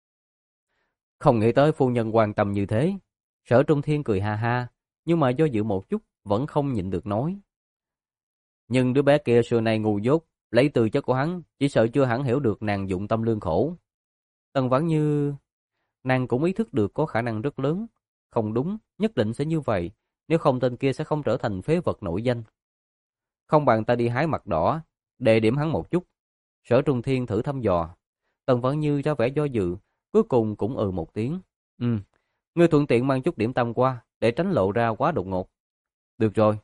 Không nghĩ tới phu nhân quan tâm như thế. Sở Trung Thiên cười ha ha, nhưng mà do dự một chút, vẫn không nhịn được nói. Nhưng đứa bé kia xưa nay ngu dốt, lấy từ chất của hắn, chỉ sợ chưa hẳn hiểu được nàng dụng tâm lương khổ. Tần Vãn Như, nàng cũng ý thức được có khả năng rất lớn. Không đúng, nhất định sẽ như vậy, nếu không tên kia sẽ không trở thành phế vật nổi danh. Không bằng ta đi hái mặt đỏ, đề điểm hắn một chút. Sở Trung Thiên thử thăm dò. Tần Vãn Như ra vẻ do dự, cuối cùng cũng ừ một tiếng. Ừ, ngươi thuận tiện mang chút điểm tâm qua, để tránh lộ ra quá đột ngột. Được rồi.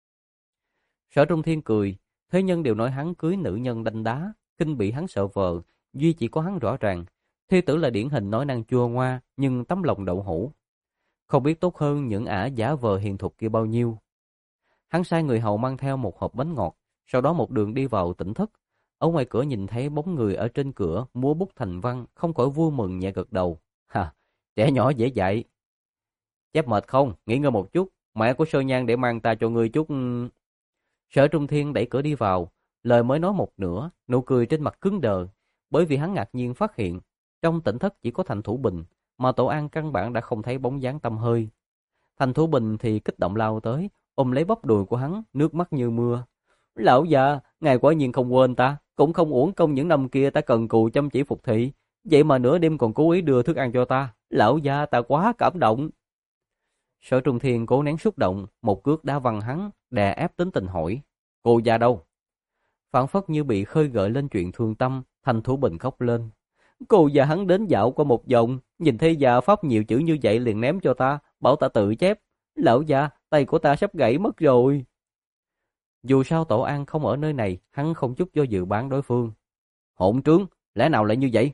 Sở Trung Thiên cười, thế nhân đều nói hắn cưới nữ nhân đanh đá, khinh bị hắn sợ vợ, duy chỉ có hắn rõ ràng. Thê tử là điển hình nói năng chua ngoa, nhưng tấm lòng đậu hũ. không biết tốt hơn những ả giả vờ hiền thục kia bao nhiêu. Hắn sai người hầu mang theo một hộp bánh ngọt, sau đó một đường đi vào tỉnh thất. Ở ngoài cửa nhìn thấy bóng người ở trên cửa múa bút thành văn, không khỏi vui mừng nhẹ gật đầu. Ha, trẻ nhỏ dễ dạy. Chép mệt không? Nghỉ ngơi một chút, mẹ của Sơ Nhan để mang ta cho ngươi chút. Sở Trung Thiên đẩy cửa đi vào, lời mới nói một nửa, nụ cười trên mặt cứng đờ, bởi vì hắn ngạc nhiên phát hiện, trong tỉnh thất chỉ có Thành Thủ Bình, mà Tổ An căn bản đã không thấy bóng dáng tăm hơi. Thành Thủ Bình thì kích động lao tới, ôm lấy bắp đùi của hắn, nước mắt như mưa. Lão già, ngài quả nhiên không quên ta, cũng không uổng công những năm kia ta cần cù chăm chỉ phục thị, vậy mà nửa đêm còn cố ý đưa thức ăn cho ta. Lão già, ta quá cảm động. Sở Trung Thiên cố nén xúc động, một cước đá văng hắn, đè ép tính tình hỏi: cô già đâu? Phảng phất như bị khơi gợi lên chuyện thương tâm, Thành Thủ Bình khóc lên. Cô già hắn đến dạo qua một vòng, nhìn thấy già pháp nhiều chữ như vậy liền ném cho ta, bảo ta tự chép. Lão già, tay của ta sắp gãy mất rồi. Dù sao Tổ An không ở nơi này, hắn không chút do dự bán đối phương. Hỗn trướng, lẽ nào lại như vậy?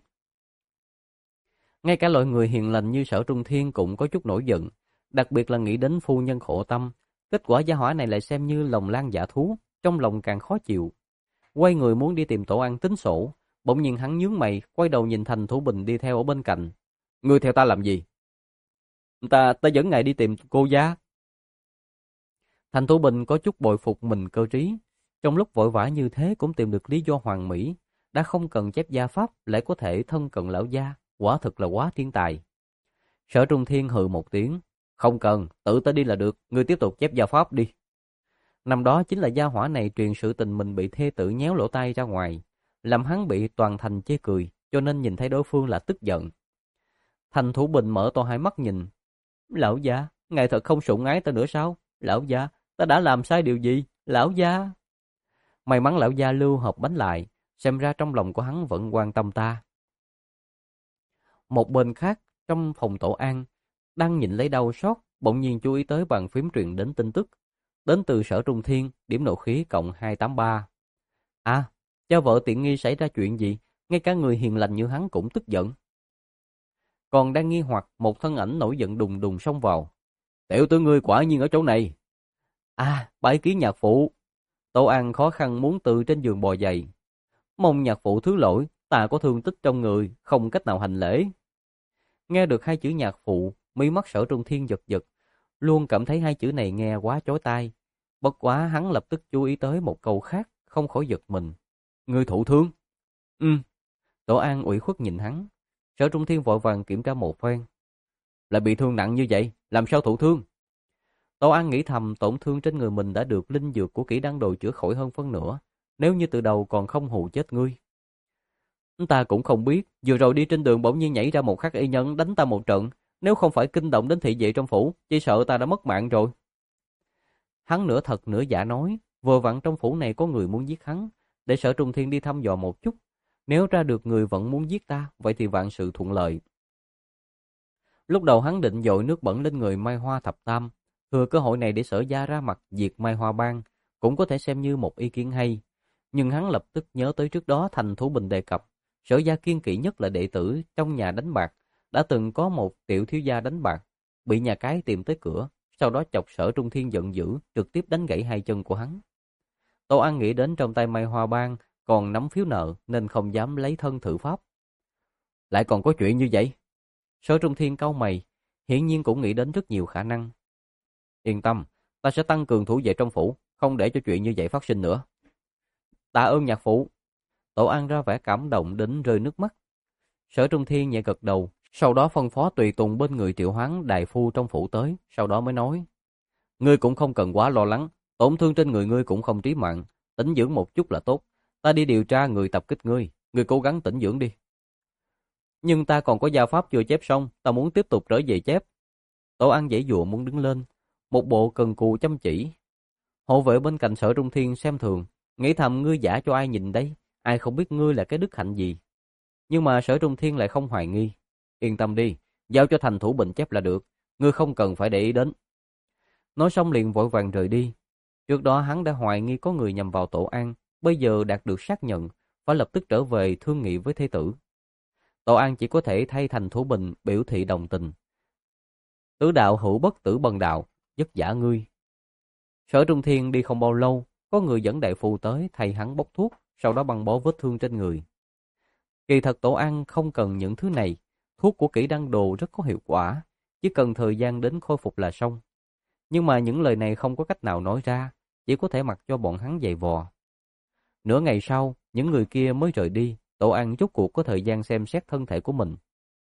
Ngay cả loại người hiền lành như Sở Trung Thiên cũng có chút nổi giận, đặc biệt là nghĩ đến phu nhân khổ tâm. Kết quả gia hỏa này lại xem như lòng lan dạ thú, trong lòng càng khó chịu. Quay người muốn đi tìm Tổ An tính sổ, bỗng nhiên hắn nhướng mày, quay đầu nhìn Thành Thủ Bình đi theo ở bên cạnh. Ngươi theo ta làm gì? Ta, ta dẫn ngài đi tìm cô gia. Thành Thủ Bình có chút bội phục mình cơ trí, trong lúc vội vã như thế cũng tìm được lý do hoàn mỹ, đã không cần chép gia pháp lại có thể thân cận lão gia, quả thực là quá thiên tài. Sở Trung Thiên hừ một tiếng, không cần, tự ta đi là được, ngươi tiếp tục chép gia pháp đi. Năm đó chính là gia hỏa này truyền sự tình mình bị thê tử nhéo lỗ tai ra ngoài, làm hắn bị toàn thành chê cười, cho nên nhìn thấy đối phương là tức giận. Thành Thủ Bình mở to hai mắt nhìn, lão gia, ngài thật không sủng ái ta nữa sao? Lão gia, ta đã làm sai điều gì? Lão gia. May mắn lão gia lưu hộp bánh lại, xem ra trong lòng của hắn vẫn quan tâm ta. Một bên khác, trong phòng Tổ An, đang nhìn lấy đau xót, bỗng nhiên chú ý tới bàn phím truyền đến tin tức. Đến từ Sở Trung Thiên, điểm nộ khí cộng hai tám ba. À, cho vợ tiện nghi xảy ra chuyện gì, ngay cả người hiền lành như hắn cũng tức giận. Còn đang nghi hoặc, một thân ảnh nổi giận đùng đùng xông vào. Tiểu tử ngươi quả nhiên ở chỗ này. À, bái kiến nhạc phụ. Tổ An khó khăn muốn từ trên giường bò dậy. Mong nhạc phụ thứ lỗi, ta có thương tích trong người, không cách nào hành lễ. Nghe được hai chữ nhạc phụ, mí mắt Sở Trung Thiên giật giật, luôn cảm thấy hai chữ này nghe quá chói tai. Bất quá hắn lập tức chú ý tới một câu khác, không khỏi giật mình. Ngươi thụ thương? Ừ. Tổ An ủy khuất nhìn hắn. Sở Trung Thiên vội vàng kiểm tra một phen. Lại bị thương nặng như vậy, làm sao thụ thương? Tổ An nghĩ thầm tổn thương trên người mình đã được linh dược của kỹ đan đồ chữa khỏi hơn phân nửa. Nếu như từ đầu còn không hù chết ngươi. Ta cũng không biết, vừa rồi đi trên đường bỗng nhiên nhảy ra một khắc y nhân đánh ta một trận. Nếu không phải kinh động đến thị vệ trong phủ, chỉ sợ ta đã mất mạng rồi. Hắn nửa thật nửa giả nói, vừa vặn trong phủ này có người muốn giết hắn, để Sở Trung Thiên đi thăm dò một chút. Nếu ra được người vẫn muốn giết ta, vậy thì vạn sự thuận lợi. Lúc đầu hắn định dội nước bẩn lên người Mai Hoa Thập Tam, thừa cơ hội này để Sở gia ra mặt diệt Mai Hoa Bang, cũng có thể xem như một ý kiến hay. Nhưng hắn lập tức nhớ tới trước đó Thành Thủ Bình đề cập, Sở gia kiên kỵ nhất là đệ tử trong nhà đánh bạc, đã từng có một tiểu thiếu gia đánh bạc, bị nhà cái tìm tới cửa, sau đó chọc Sở Trung Thiên giận dữ, trực tiếp đánh gãy hai chân của hắn. Tô An nghĩ đến trong tay Mai Hoa Bang còn nắm phiếu nợ nên không dám lấy thân thử pháp. Lại còn có chuyện như vậy? Sở Trung Thiên cau mày, hiển nhiên cũng nghĩ đến rất nhiều khả năng. Yên tâm, ta sẽ tăng cường thủ vệ trong phủ, không để cho chuyện như vậy phát sinh nữa. Tạ ơn nhạc phụ. Tổ An ra vẻ cảm động đến rơi nước mắt. Sở Trung Thiên nhẹ gật đầu, sau đó phân phó tùy tùng bên người Triệu Hoán đại phu trong phủ tới, sau đó mới nói: ngươi cũng không cần quá lo lắng, tổn thương trên người ngươi cũng không trí mạng, tĩnh dưỡng một chút là tốt. Ta đi điều tra người tập kích ngươi, ngươi cố gắng tĩnh dưỡng đi. Nhưng ta còn có gia pháp chưa chép xong, ta muốn tiếp tục trở về chép. Tổ An giãy giụa muốn đứng lên, một bộ cần cù chăm chỉ. Hộ vệ bên cạnh Sở Trung Thiên xem thường, nghĩ thầm ngươi giả cho ai nhìn đây, ai không biết ngươi là cái đức hạnh gì. Nhưng mà Sở Trung Thiên lại không hoài nghi. Yên tâm đi, giao cho Thành Thủ Bình chép là được, ngươi không cần phải để ý đến. Nói xong liền vội vàng rời đi. Trước đó hắn đã hoài nghi có người nhằm vào Tổ An, bây giờ đạt được xác nhận, phải lập tức trở về thương nghị với thế tử. Tổ An chỉ có thể thay Thành Thủ Bình biểu thị đồng tình. Tử đạo hữu bất tử bần đạo, vất vả ngươi. Sở Trung Thiên đi không bao lâu, có người dẫn đại phu tới thay hắn bốc thuốc, sau đó băng bó vết thương trên người. Kỳ thật Tổ An không cần những thứ này, thuốc của Kỷ Đăng Đồ rất có hiệu quả, chỉ cần thời gian đến khôi phục là xong. Nhưng mà những lời này không có cách nào nói ra, chỉ có thể mặc cho bọn hắn giày vò. Nửa ngày sau, những người kia mới rời đi, Tổ An rốt cuộc có thời gian xem xét thân thể của mình.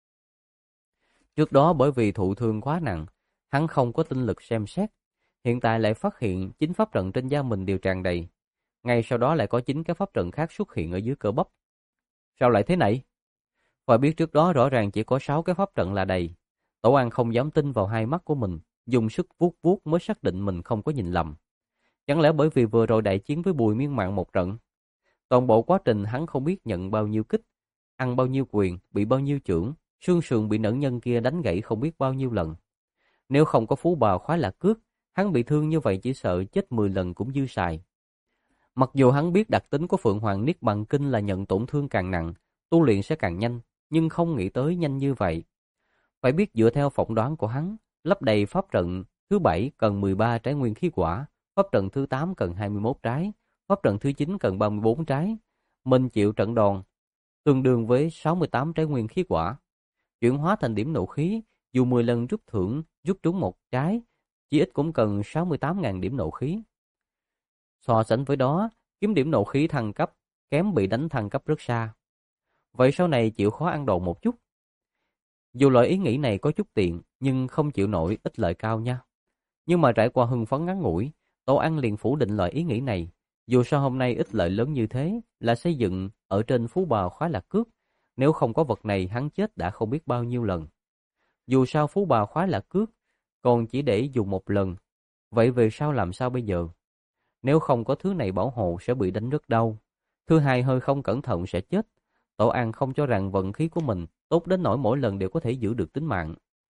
Trước đó bởi vì thụ thương quá nặng, hắn không có tinh lực xem xét. Hiện tại lại phát hiện chín pháp trận trên da mình đều tràn đầy. Ngay sau đó lại có chín cái pháp trận khác xuất hiện ở dưới cơ bắp. Sao lại thế này? Phải biết trước đó rõ ràng chỉ có sáu cái pháp trận là đầy. Tổ An không dám tin vào hai mắt của mình, dùng sức vuốt vuốt mới xác định mình không có nhìn lầm. Chẳng lẽ bởi vì vừa rồi đại chiến với Bùi Miên Mạn một trận? Toàn bộ quá trình hắn không biết nhận bao nhiêu kích, ăn bao nhiêu quyền, bị bao nhiêu chưởng, xương sườn bị nữ nhân kia đánh gãy không biết bao nhiêu lần. Nếu không có phú bào khoái lạc cước, hắn bị thương như vậy chỉ sợ chết mười lần cũng dư xài. Mặc dù hắn biết đặc tính của Phượng Hoàng Niết Bàn Kinh là nhận tổn thương càng nặng, tu luyện sẽ càng nhanh, nhưng không nghĩ tới nhanh như vậy. Phải biết dựa theo phỏng đoán của hắn, lấp đầy pháp trận thứ bảy cần mười ba trái nguyên khí quả, pháp trận thứ tám cần hai mươi mốt trái, pháp trận thứ chín cần ba mươi bốn trái. Mình chịu trận đòn, tương đương với sáu mươi tám trái nguyên khí quả. Chuyển hóa thành điểm nộ khí, dù mười lần rút thưởng, rút trúng một trái, chỉ ít cũng cần sáu mươi tám nghìn điểm nộ khí. So sánh với đó, kiếm điểm nộ khí thăng cấp, kém bị đánh thăng cấp rất xa. Vậy sau này chịu khó ăn đòn một chút. Dù loại ý nghĩ này có chút tiện, nhưng không chịu nổi ích lợi cao nha. Nhưng mà trải qua hưng phấn ngắn ngủi, Tổ An liền phủ định loại ý nghĩ này. Dù sao hôm nay ích lợi lớn như thế là xây dựng ở trên phú bà khoái lạc cước. Nếu không có vật này hắn chết đã không biết bao nhiêu lần. Dù sao phú bà khoái lạc cước còn chỉ để dùng một lần. Vậy về sau làm sao bây giờ? Nếu không có thứ này bảo hộ sẽ bị đánh rất đau. Thứ hai hơi không cẩn thận sẽ chết. Tổ An không cho rằng vận khí của mình tốt đến nỗi mỗi lần đều có thể giữ được tính mạng.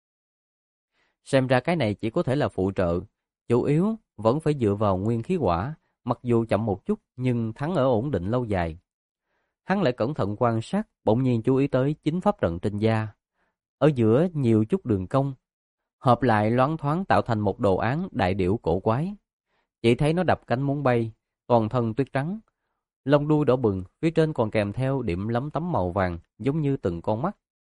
Xem ra cái này chỉ có thể là phụ trợ. Chủ yếu vẫn phải dựa vào nguyên khí quả. Mặc dù chậm một chút nhưng thắng ở ổn định lâu dài. Hắn lại cẩn thận quan sát, bỗng nhiên chú ý tới chín pháp trận trên da. Ở giữa nhiều chút đường cong, hợp lại loáng thoáng tạo thành một đồ án đại điểu cổ quái. Chỉ thấy nó đập cánh muốn bay, toàn thân tuyết trắng, lông đuôi đỏ bừng, phía trên còn kèm theo điểm lấm tấm màu vàng, giống như từng con mắt.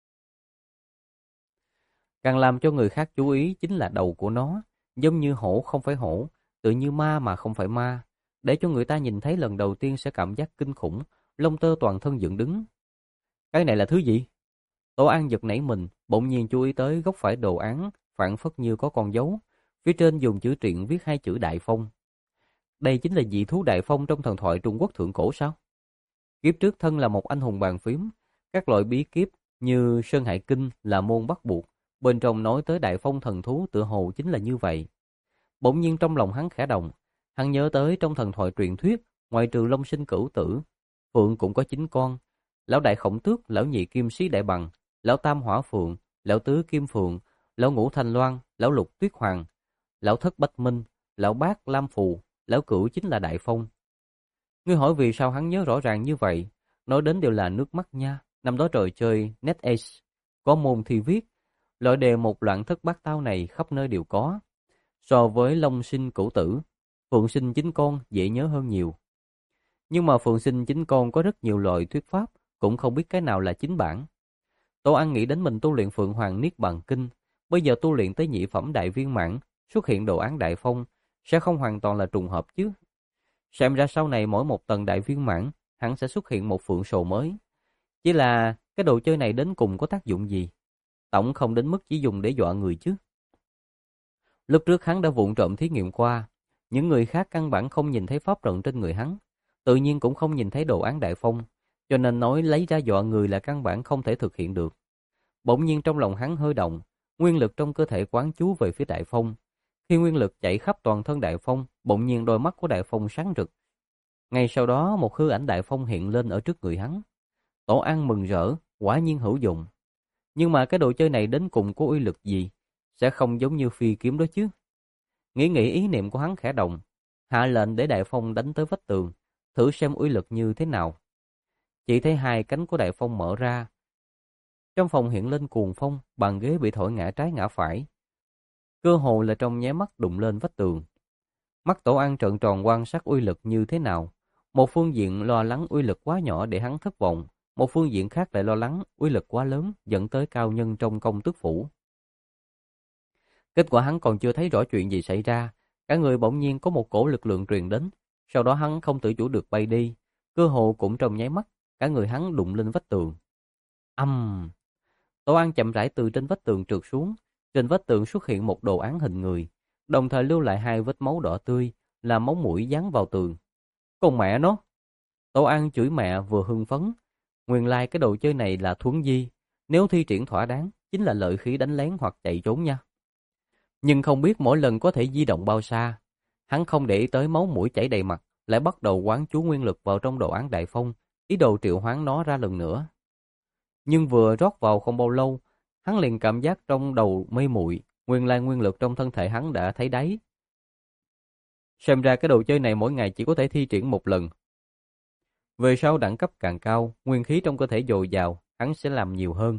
Càng làm cho người khác chú ý chính là đầu của nó, giống như hổ không phải hổ, tự như ma mà không phải ma, để cho người ta nhìn thấy lần đầu tiên sẽ cảm giác kinh khủng, lông tơ toàn thân dựng đứng. Cái này là thứ gì? Tổ An giật nảy mình, bỗng nhiên chú ý tới góc phải đồ án, phảng phất như có con dấu, phía trên dùng chữ truyện viết hai chữ Đại Phong. Đây chính là dị thú Đại Phong trong thần thoại Trung Quốc thượng cổ sao? Kiếp trước thân là một anh hùng bàn phím, các loại bí kíp như Sơn Hải Kinh là môn bắt buộc, bên trong nói tới Đại Phong thần thú tựa hồ chính là như vậy. Bỗng nhiên trong lòng hắn khẽ động, hắn nhớ tới trong thần thoại truyền thuyết, ngoại trừ Long Sinh Cửu Tử, Phượng cũng có chín con, lão đại Khổng Tước, lão nhị Kim Sĩ Đại Bằng, lão tam Hỏa Phượng, lão tứ Kim Phượng, lão ngũ Thanh Loan, lão lục Tuyết Hoàng, lão thất Bách Minh, lão bát Lam Phù, lão cửu chính là Đại Phong. Ngươi hỏi vì sao hắn nhớ rõ ràng như vậy? Nói đến đều là nước mắt nha. Năm đó trò chơi NetAce có môn thi viết, loại đề một loạn thất bát tao này khắp nơi đều có. So với Long Sinh Cửu Tử, Phượng Sinh Chín Con dễ nhớ hơn nhiều. Nhưng mà Phượng Sinh Chín Con có rất nhiều loại thuyết pháp, cũng không biết cái nào là chính bản. Tổ An nghĩ đến mình tu luyện Phượng Hoàng Niết Bàn Kinh, bây giờ tu luyện tới nhị phẩm đại viên mãn, xuất hiện đồ án Đại Phong, sẽ không hoàn toàn là trùng hợp chứ. Xem ra sau này mỗi một tầng đại viên mãn, hắn sẽ xuất hiện một phượng sồ mới. Chỉ là cái đồ chơi này đến cùng có tác dụng gì? Tổng không đến mức chỉ dùng để dọa người chứ. Lúc trước hắn đã vụng trộm thí nghiệm qua, những người khác căn bản không nhìn thấy pháp trận trên người hắn, tự nhiên cũng không nhìn thấy đồ án Đại Phong, cho nên nói lấy ra dọa người là căn bản không thể thực hiện được. Bỗng nhiên trong lòng hắn hơi động, nguyên lực trong cơ thể quán chú về phía Đại Phong. Khi nguyên lực chạy khắp toàn thân Đại Phong, bỗng nhiên đôi mắt của Đại Phong sáng rực. Ngay sau đó một hư ảnh Đại Phong hiện lên ở trước người hắn. Tổ An mừng rỡ, quả nhiên hữu dụng. Nhưng mà cái đồ chơi này đến cùng có uy lực gì? Sẽ không giống như phi kiếm đó chứ. Nghĩ nghĩ ý niệm của hắn khẽ động, hạ lệnh để Đại Phong đánh tới vách tường, thử xem uy lực như thế nào. Chỉ thấy hai cánh của Đại Phong mở ra. Trong phòng hiện lên cuồng phong, bàn ghế bị thổi ngã trái ngã phải. cơ hồ là trong nháy mắt đụng lên vách tường. Mắt Tổ An trợn tròn quan sát uy lực như thế nào. Một phương diện lo lắng uy lực quá nhỏ để hắn thất vọng, một phương diện khác lại lo lắng uy lực quá lớn dẫn tới cao nhân trong công tước phủ. Kết quả hắn còn chưa thấy rõ chuyện gì xảy ra, cả người bỗng nhiên có một cổ lực lượng truyền đến, sau đó hắn không tự chủ được bay đi, cơ hồ cũng trong nháy mắt, cả người hắn đụng lên vách tường. Âm! Tổ An chậm rãi từ trên vách tường trượt xuống, trên vách tường xuất hiện một đồ án hình người, đồng thời lưu lại hai vết máu đỏ tươi, là máu mũi dán vào tường. Con mẹ nó! Tổ An chửi mẹ vừa hưng phấn, nguyên lai cái đồ chơi này là thuấn di, nếu thi triển thỏa đáng, chính là lợi khí đánh lén hoặc chạy trốn nha. Nhưng không biết mỗi lần có thể di động bao xa, hắn không để ý tới máu mũi chảy đầy mặt, lại bắt đầu quán chú nguyên lực vào trong đồ án đại phong, ý đồ triệu hoán nó ra lần nữa. Nhưng vừa rót vào không bao lâu, hắn liền cảm giác trong đầu mê muội, nguyên lai nguyên lực trong thân thể hắn đã thấy đáy. Xem ra cái đồ chơi này mỗi ngày chỉ có thể thi triển một lần. Về sau đẳng cấp càng cao, nguyên khí trong cơ thể dồi dào, hắn sẽ làm nhiều hơn.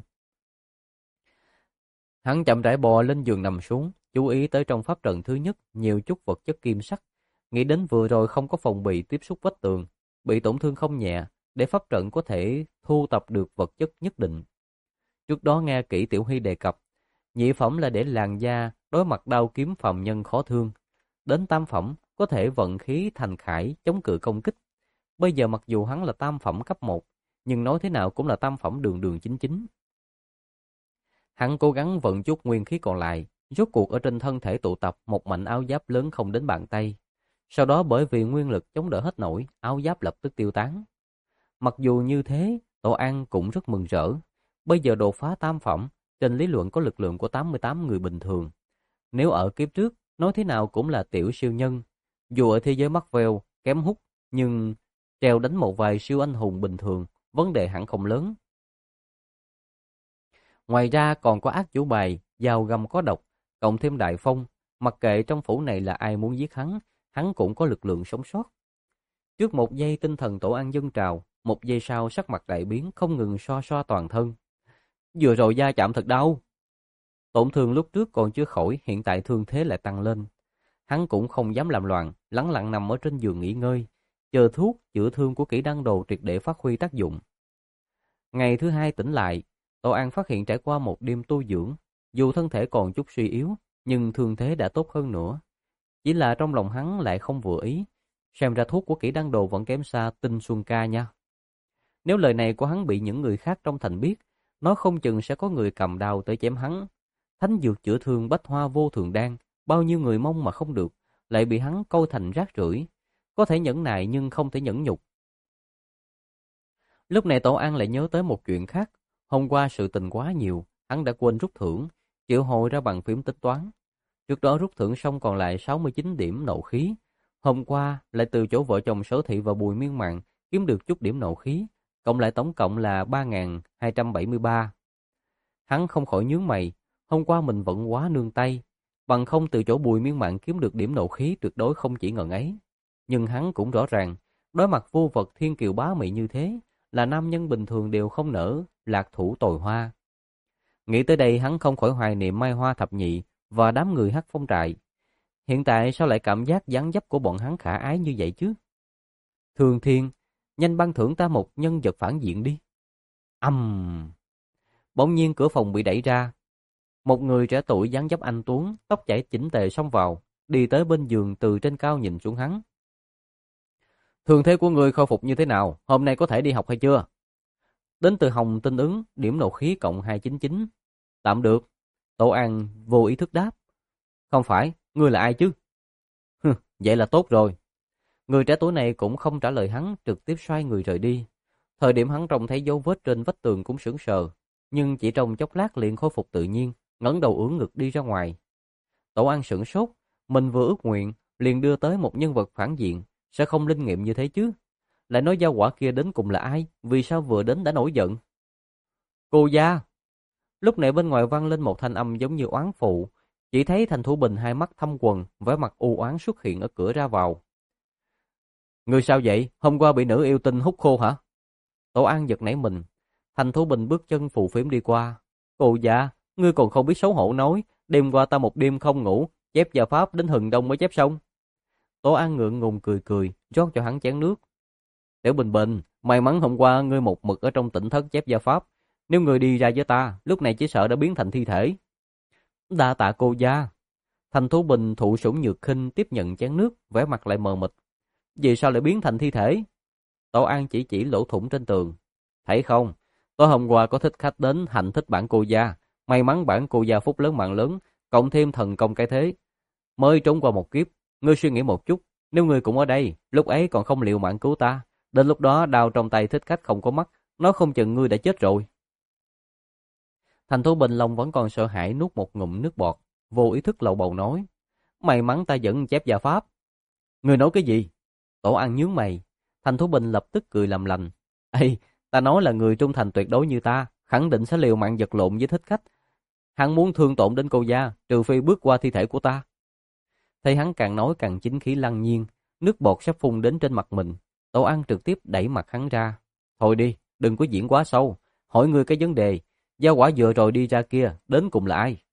Hắn chậm rãi bò lên giường nằm xuống, chú ý tới trong pháp trận thứ nhất nhiều chút vật chất kim sắc, nghĩ đến vừa rồi không có phòng bị tiếp xúc vách tường, bị tổn thương không nhẹ, để pháp trận có thể thu tập được vật chất nhất định. Trước đó nghe kỹ Tiểu Huy đề cập, nhị phẩm là để làn da đối mặt đao kiếm phàm nhân khó thương, đến tam phẩm có thể vận khí thành khải chống cự công kích. Bây giờ mặc dù hắn là tam phẩm cấp một, nhưng nói thế nào cũng là tam phẩm đường đường chính chính. Hắn cố gắng vận chút nguyên khí còn lại, rốt cuộc ở trên thân thể tụ tập một mảnh áo giáp lớn không đến bàn tay. Sau đó bởi vì nguyên lực chống đỡ hết nổi, áo giáp lập tức tiêu tán. Mặc dù như thế, Tổ An cũng rất mừng rỡ. Bây giờ đột phá tam phẩm, trên lý luận có lực lượng của tám mươi tám người bình thường. Nếu ở kiếp trước, nói thế nào cũng là tiểu siêu nhân. Dù ở thế giới Marvel kém hút, nhưng treo đánh một vài siêu anh hùng bình thường, vấn đề hẳn không lớn. Ngoài ra còn có ác chủ bài, dao găm có độc, cộng thêm đại phong, mặc kệ trong phủ này là ai muốn giết hắn, hắn cũng có lực lượng sống sót. Trước một giây tinh thần Tổ An dâng trào, một giây sau sắc mặt đại biến không ngừng xoa xoa toàn thân. Vừa rồi da chạm thật đau. Tổn thương lúc trước còn chưa khỏi, hiện tại thương thế lại tăng lên. Hắn cũng không dám làm loạn, lẳng lặng nằm ở trên giường nghỉ ngơi, chờ thuốc chữa thương của kỹ đăng đồ triệt để phát huy tác dụng. Ngày thứ hai tỉnh lại, Tổ An phát hiện trải qua một đêm tu dưỡng, dù thân thể còn chút suy yếu, nhưng thương thế đã tốt hơn nữa. Chỉ là trong lòng hắn lại không vừa ý, xem ra thuốc của kỹ đăng đồ vẫn kém xa Tinh Xuân Ca nha. Nếu lời này của hắn bị những người khác trong thành biết, nói không chừng sẽ có người cầm đao tới chém hắn. Thánh dược chữa thương bách hoa vô thường đan, bao nhiêu người mong mà không được, lại bị hắn coi thành rác rưởi. Có thể nhẫn nại nhưng không thể nhẫn nhục. Lúc này Tổ An lại nhớ tới một chuyện khác. Hôm qua sự tình quá nhiều, hắn đã quên rút thưởng, triệu hồi ra bằng phím tính toán. Trước đó rút thưởng xong còn lại sáu mươi chín điểm nộ khí. Hôm qua lại từ chỗ vợ chồng Sở Thị và Bùi Miên Mạn kiếm được chút điểm nộ khí, cộng lại tổng cộng là ba nghìn hai trăm bảy mươi ba. Hắn không khỏi nhướng mày, hôm qua mình vẫn quá nương tay, bằng không từ chỗ Bùi Miên Mạn kiếm được điểm nộ khí tuyệt đối không chỉ ngần ấy. Nhưng hắn cũng rõ ràng, đối mặt vô vật thiên kiều bá mị như thế, là nam nhân bình thường đều không nỡ lạc thủ tồi hoa. Nghĩ tới đây hắn không khỏi hoài niệm Mai Hoa thập nhị và đám người Hắc Phong trại. Hiện tại sao lại cảm giác dáng dấp của bọn hắn khả ái như vậy chứ? Thường Thiên, nhanh ban thưởng ta một nhân vật phản diện đi. Ầm. Uhm. Bỗng nhiên cửa phòng bị đẩy ra. Một người trẻ tuổi dáng dấp anh tuấn, tóc chảy chỉnh tề xông vào, đi tới bên giường từ trên cao nhìn xuống hắn. Thương thế của ngươi khôi phục như thế nào? Hôm nay có thể đi học hay chưa? Đến từ Hồng Tinh ứng, điểm nộ khí cộng hai trăm chín mươi chín. Tạm được. Tổ An vô ý thức đáp. Không phải, ngươi là ai chứ? Hừ, vậy là tốt rồi. Người trẻ tuổi này cũng không trả lời hắn, trực tiếp xoay người rời đi. Thời điểm hắn trông thấy dấu vết trên vách tường cũng sững sờ, nhưng chỉ trong chốc lát liền khôi phục tự nhiên, ngẩng đầu ưỡn ngực đi ra ngoài. Tổ An sửng sốt, mình vừa ước nguyện, liền đưa tới một nhân vật phản diện, sẽ không linh nghiệm như thế chứ? Lại nói gia hỏa kia đến cùng là ai? Vì sao vừa đến đã nổi giận? Cô gia! Lúc này bên ngoài vang lên một thanh âm giống như oán phụ, chỉ thấy Thành Thủ Bình hai mắt thâm quầng, vẻ mặt u oán xuất hiện ở cửa ra vào. Người sao vậy? Hôm qua bị nữ yêu tinh hút khô hả? Tổ An giật nảy mình. Thành Thủ Bình bước chân phù phiếm đi qua. Cô gia, ngươi còn không biết xấu hổ nói, đêm qua ta một đêm không ngủ, chép gia pháp đến hừng đông mới chép xong. Tố An ngượng ngùng cười cười, rót cho hắn chén nước. Tiểu Bình Bình, may mắn hôm qua ngươi một mực ở trong tỉnh thất chép gia pháp. Nếu ngươi đi ra với ta, lúc này chỉ sợ đã biến thành thi thể. Đa tạ cô gia. Thành Thú Bình thụ sủng nhược khinh tiếp nhận chén nước, vẻ mặt lại mờ mịt. Vì sao lại biến thành thi thể? Tố An chỉ chỉ lỗ thủng trên tường. Thấy không, tối hôm qua có thích khách đến hành thích bản cô gia. May mắn bản cô gia phúc lớn mạng lớn, cộng thêm thần công cái thế, mới trốn qua một kiếp. Ngươi suy nghĩ một chút, nếu ngươi cũng ở đây, lúc ấy còn không liều mạng cứu ta, đến lúc đó đao trong tay thích khách không có mắt, nó không chừng ngươi đã chết rồi. Thành Thú Bình lòng vẫn còn sợ hãi, nuốt một ngụm nước bọt, vô ý thức lầu bầu nói: may mắn ta vẫn chép gia pháp. Ngươi nói cái gì? Tổ An nhướng mày. Thành Thú Bình lập tức cười làm lành. Ê, ta nói là người trung thành tuyệt đối như ta, khẳng định sẽ liều mạng vật lộn với thích khách. Hắn muốn thương tổn đến cô gia, trừ phi bước qua thi thể của ta. Thấy hắn càng nói càng chính khí lăng nhiên, nước bọt sắp phun đến trên mặt mình. Tổ An trực tiếp đẩy mặt hắn ra. Thôi đi, đừng có diễn quá sâu. Hỏi ngươi cái vấn đề, gia quả vừa rồi đi ra kia, đến cùng là ai?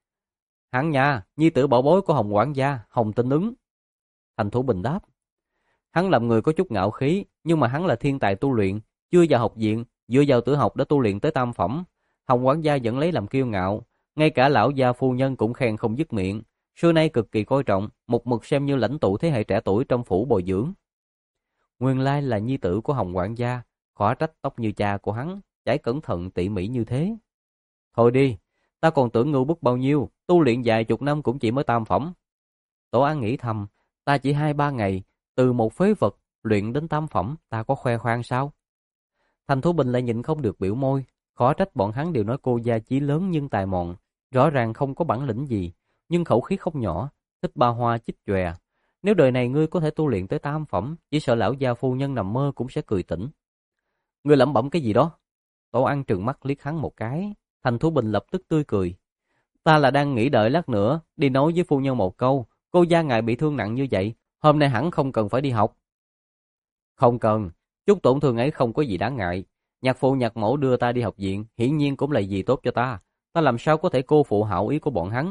Hắn nha, nhi tử bảo bối của Hồng quản gia, Hồng Tinh Ứng. Thành Thú Bình đáp. Hắn làm người có chút ngạo khí, nhưng mà hắn là thiên tài tu luyện, chưa vào học viện, dựa vào tử học đã tu luyện tới tam phẩm. Hồng quản gia vẫn lấy làm kiêu ngạo, ngay cả lão gia phu nhân cũng khen không dứt miệng. Xưa nay cực kỳ coi trọng, một mực xem như lãnh tụ thế hệ trẻ tuổi trong phủ bồi dưỡng. Nguyên lai là nhi tử của Hồng quản gia, khó trách tóc như cha của hắn, chải cẩn thận tỉ mỉ như thế. Thôi đi, ta còn tưởng ngu bức bao nhiêu, tu luyện vài chục năm cũng chỉ mới tam phẩm. Tổ An nghĩ thầm, ta chỉ hai ba ngày, từ một phế vật luyện đến tam phẩm, ta có khoe khoang sao? Thành Thú Bình lại nhịn không được biểu môi, khó trách bọn hắn đều nói cô gia chí lớn nhưng tài mọn, rõ ràng không có bản lĩnh gì, nhưng khẩu khí không nhỏ, thích ba hoa chích chòe. Nếu đời này ngươi có thể tu luyện tới tam phẩm, chỉ sợ lão gia phu nhân nằm mơ cũng sẽ cười tỉnh. Ngươi lẩm bẩm cái gì đó? Tổ An trừng mắt liếc hắn một cái. Thành Thú Bình lập tức tươi cười. Ta là đang nghĩ đợi lát nữa đi nói với phu nhân một câu, cô gia ngài bị thương nặng như vậy, hôm nay hẳn không cần phải đi học. Không cần, chút tổn thương ấy không có gì đáng ngại. Nhạc phụ nhạc mẫu đưa ta đi học viện, hiển nhiên cũng là gì tốt cho ta. Ta làm sao có thể cô phụ hảo ý của bọn hắn?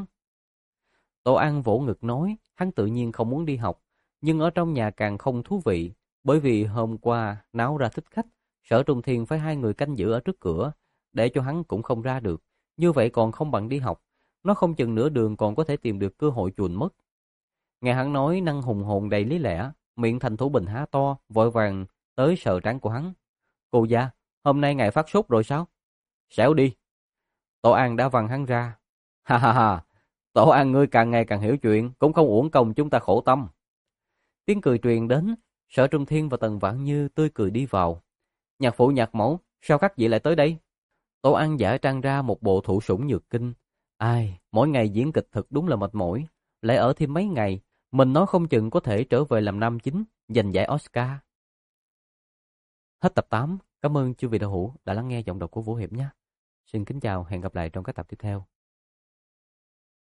Tổ An vỗ ngực nói, hắn tự nhiên không muốn đi học, nhưng ở trong nhà càng không thú vị, bởi vì hôm qua náo ra thích khách, Sở Trung Thiên phải hai người canh giữ ở trước cửa, để cho hắn cũng không ra được, như vậy còn không bằng đi học, nó không chừng nửa đường còn có thể tìm được cơ hội chuồn mất. Nghe hắn nói năng hùng hồn đầy lý lẽ, miệng Thành Thủ Bình há to, vội vàng tới sờ trán của hắn. Cô gia, hôm nay ngài phát sốt rồi sao? Xẻo đi. Tổ An đã văng hắn ra. Ha ha ha, Tổ An ngươi càng ngày càng hiểu chuyện, cũng không uổng công chúng ta khổ tâm. Tiếng cười truyền đến, Sở Trung Thiên và Tần Vãn Như tươi cười đi vào. Nhạc phụ nhạc mẫu, sao các vị lại tới đây? Tổ An giả trang ra một bộ thụ sủng nhược kinh. Ai, mỗi ngày diễn kịch thật đúng là mệt mỏi, lại ở thêm mấy ngày, mình nói không chừng có thể trở về làm nam chính, giành giải Oscar. Hết tập tám, cảm ơn chư vị đạo hữu đã lắng nghe giọng đọc của Vũ Hiệp nhé. Xin kính chào, hẹn gặp lại trong các tập tiếp theo.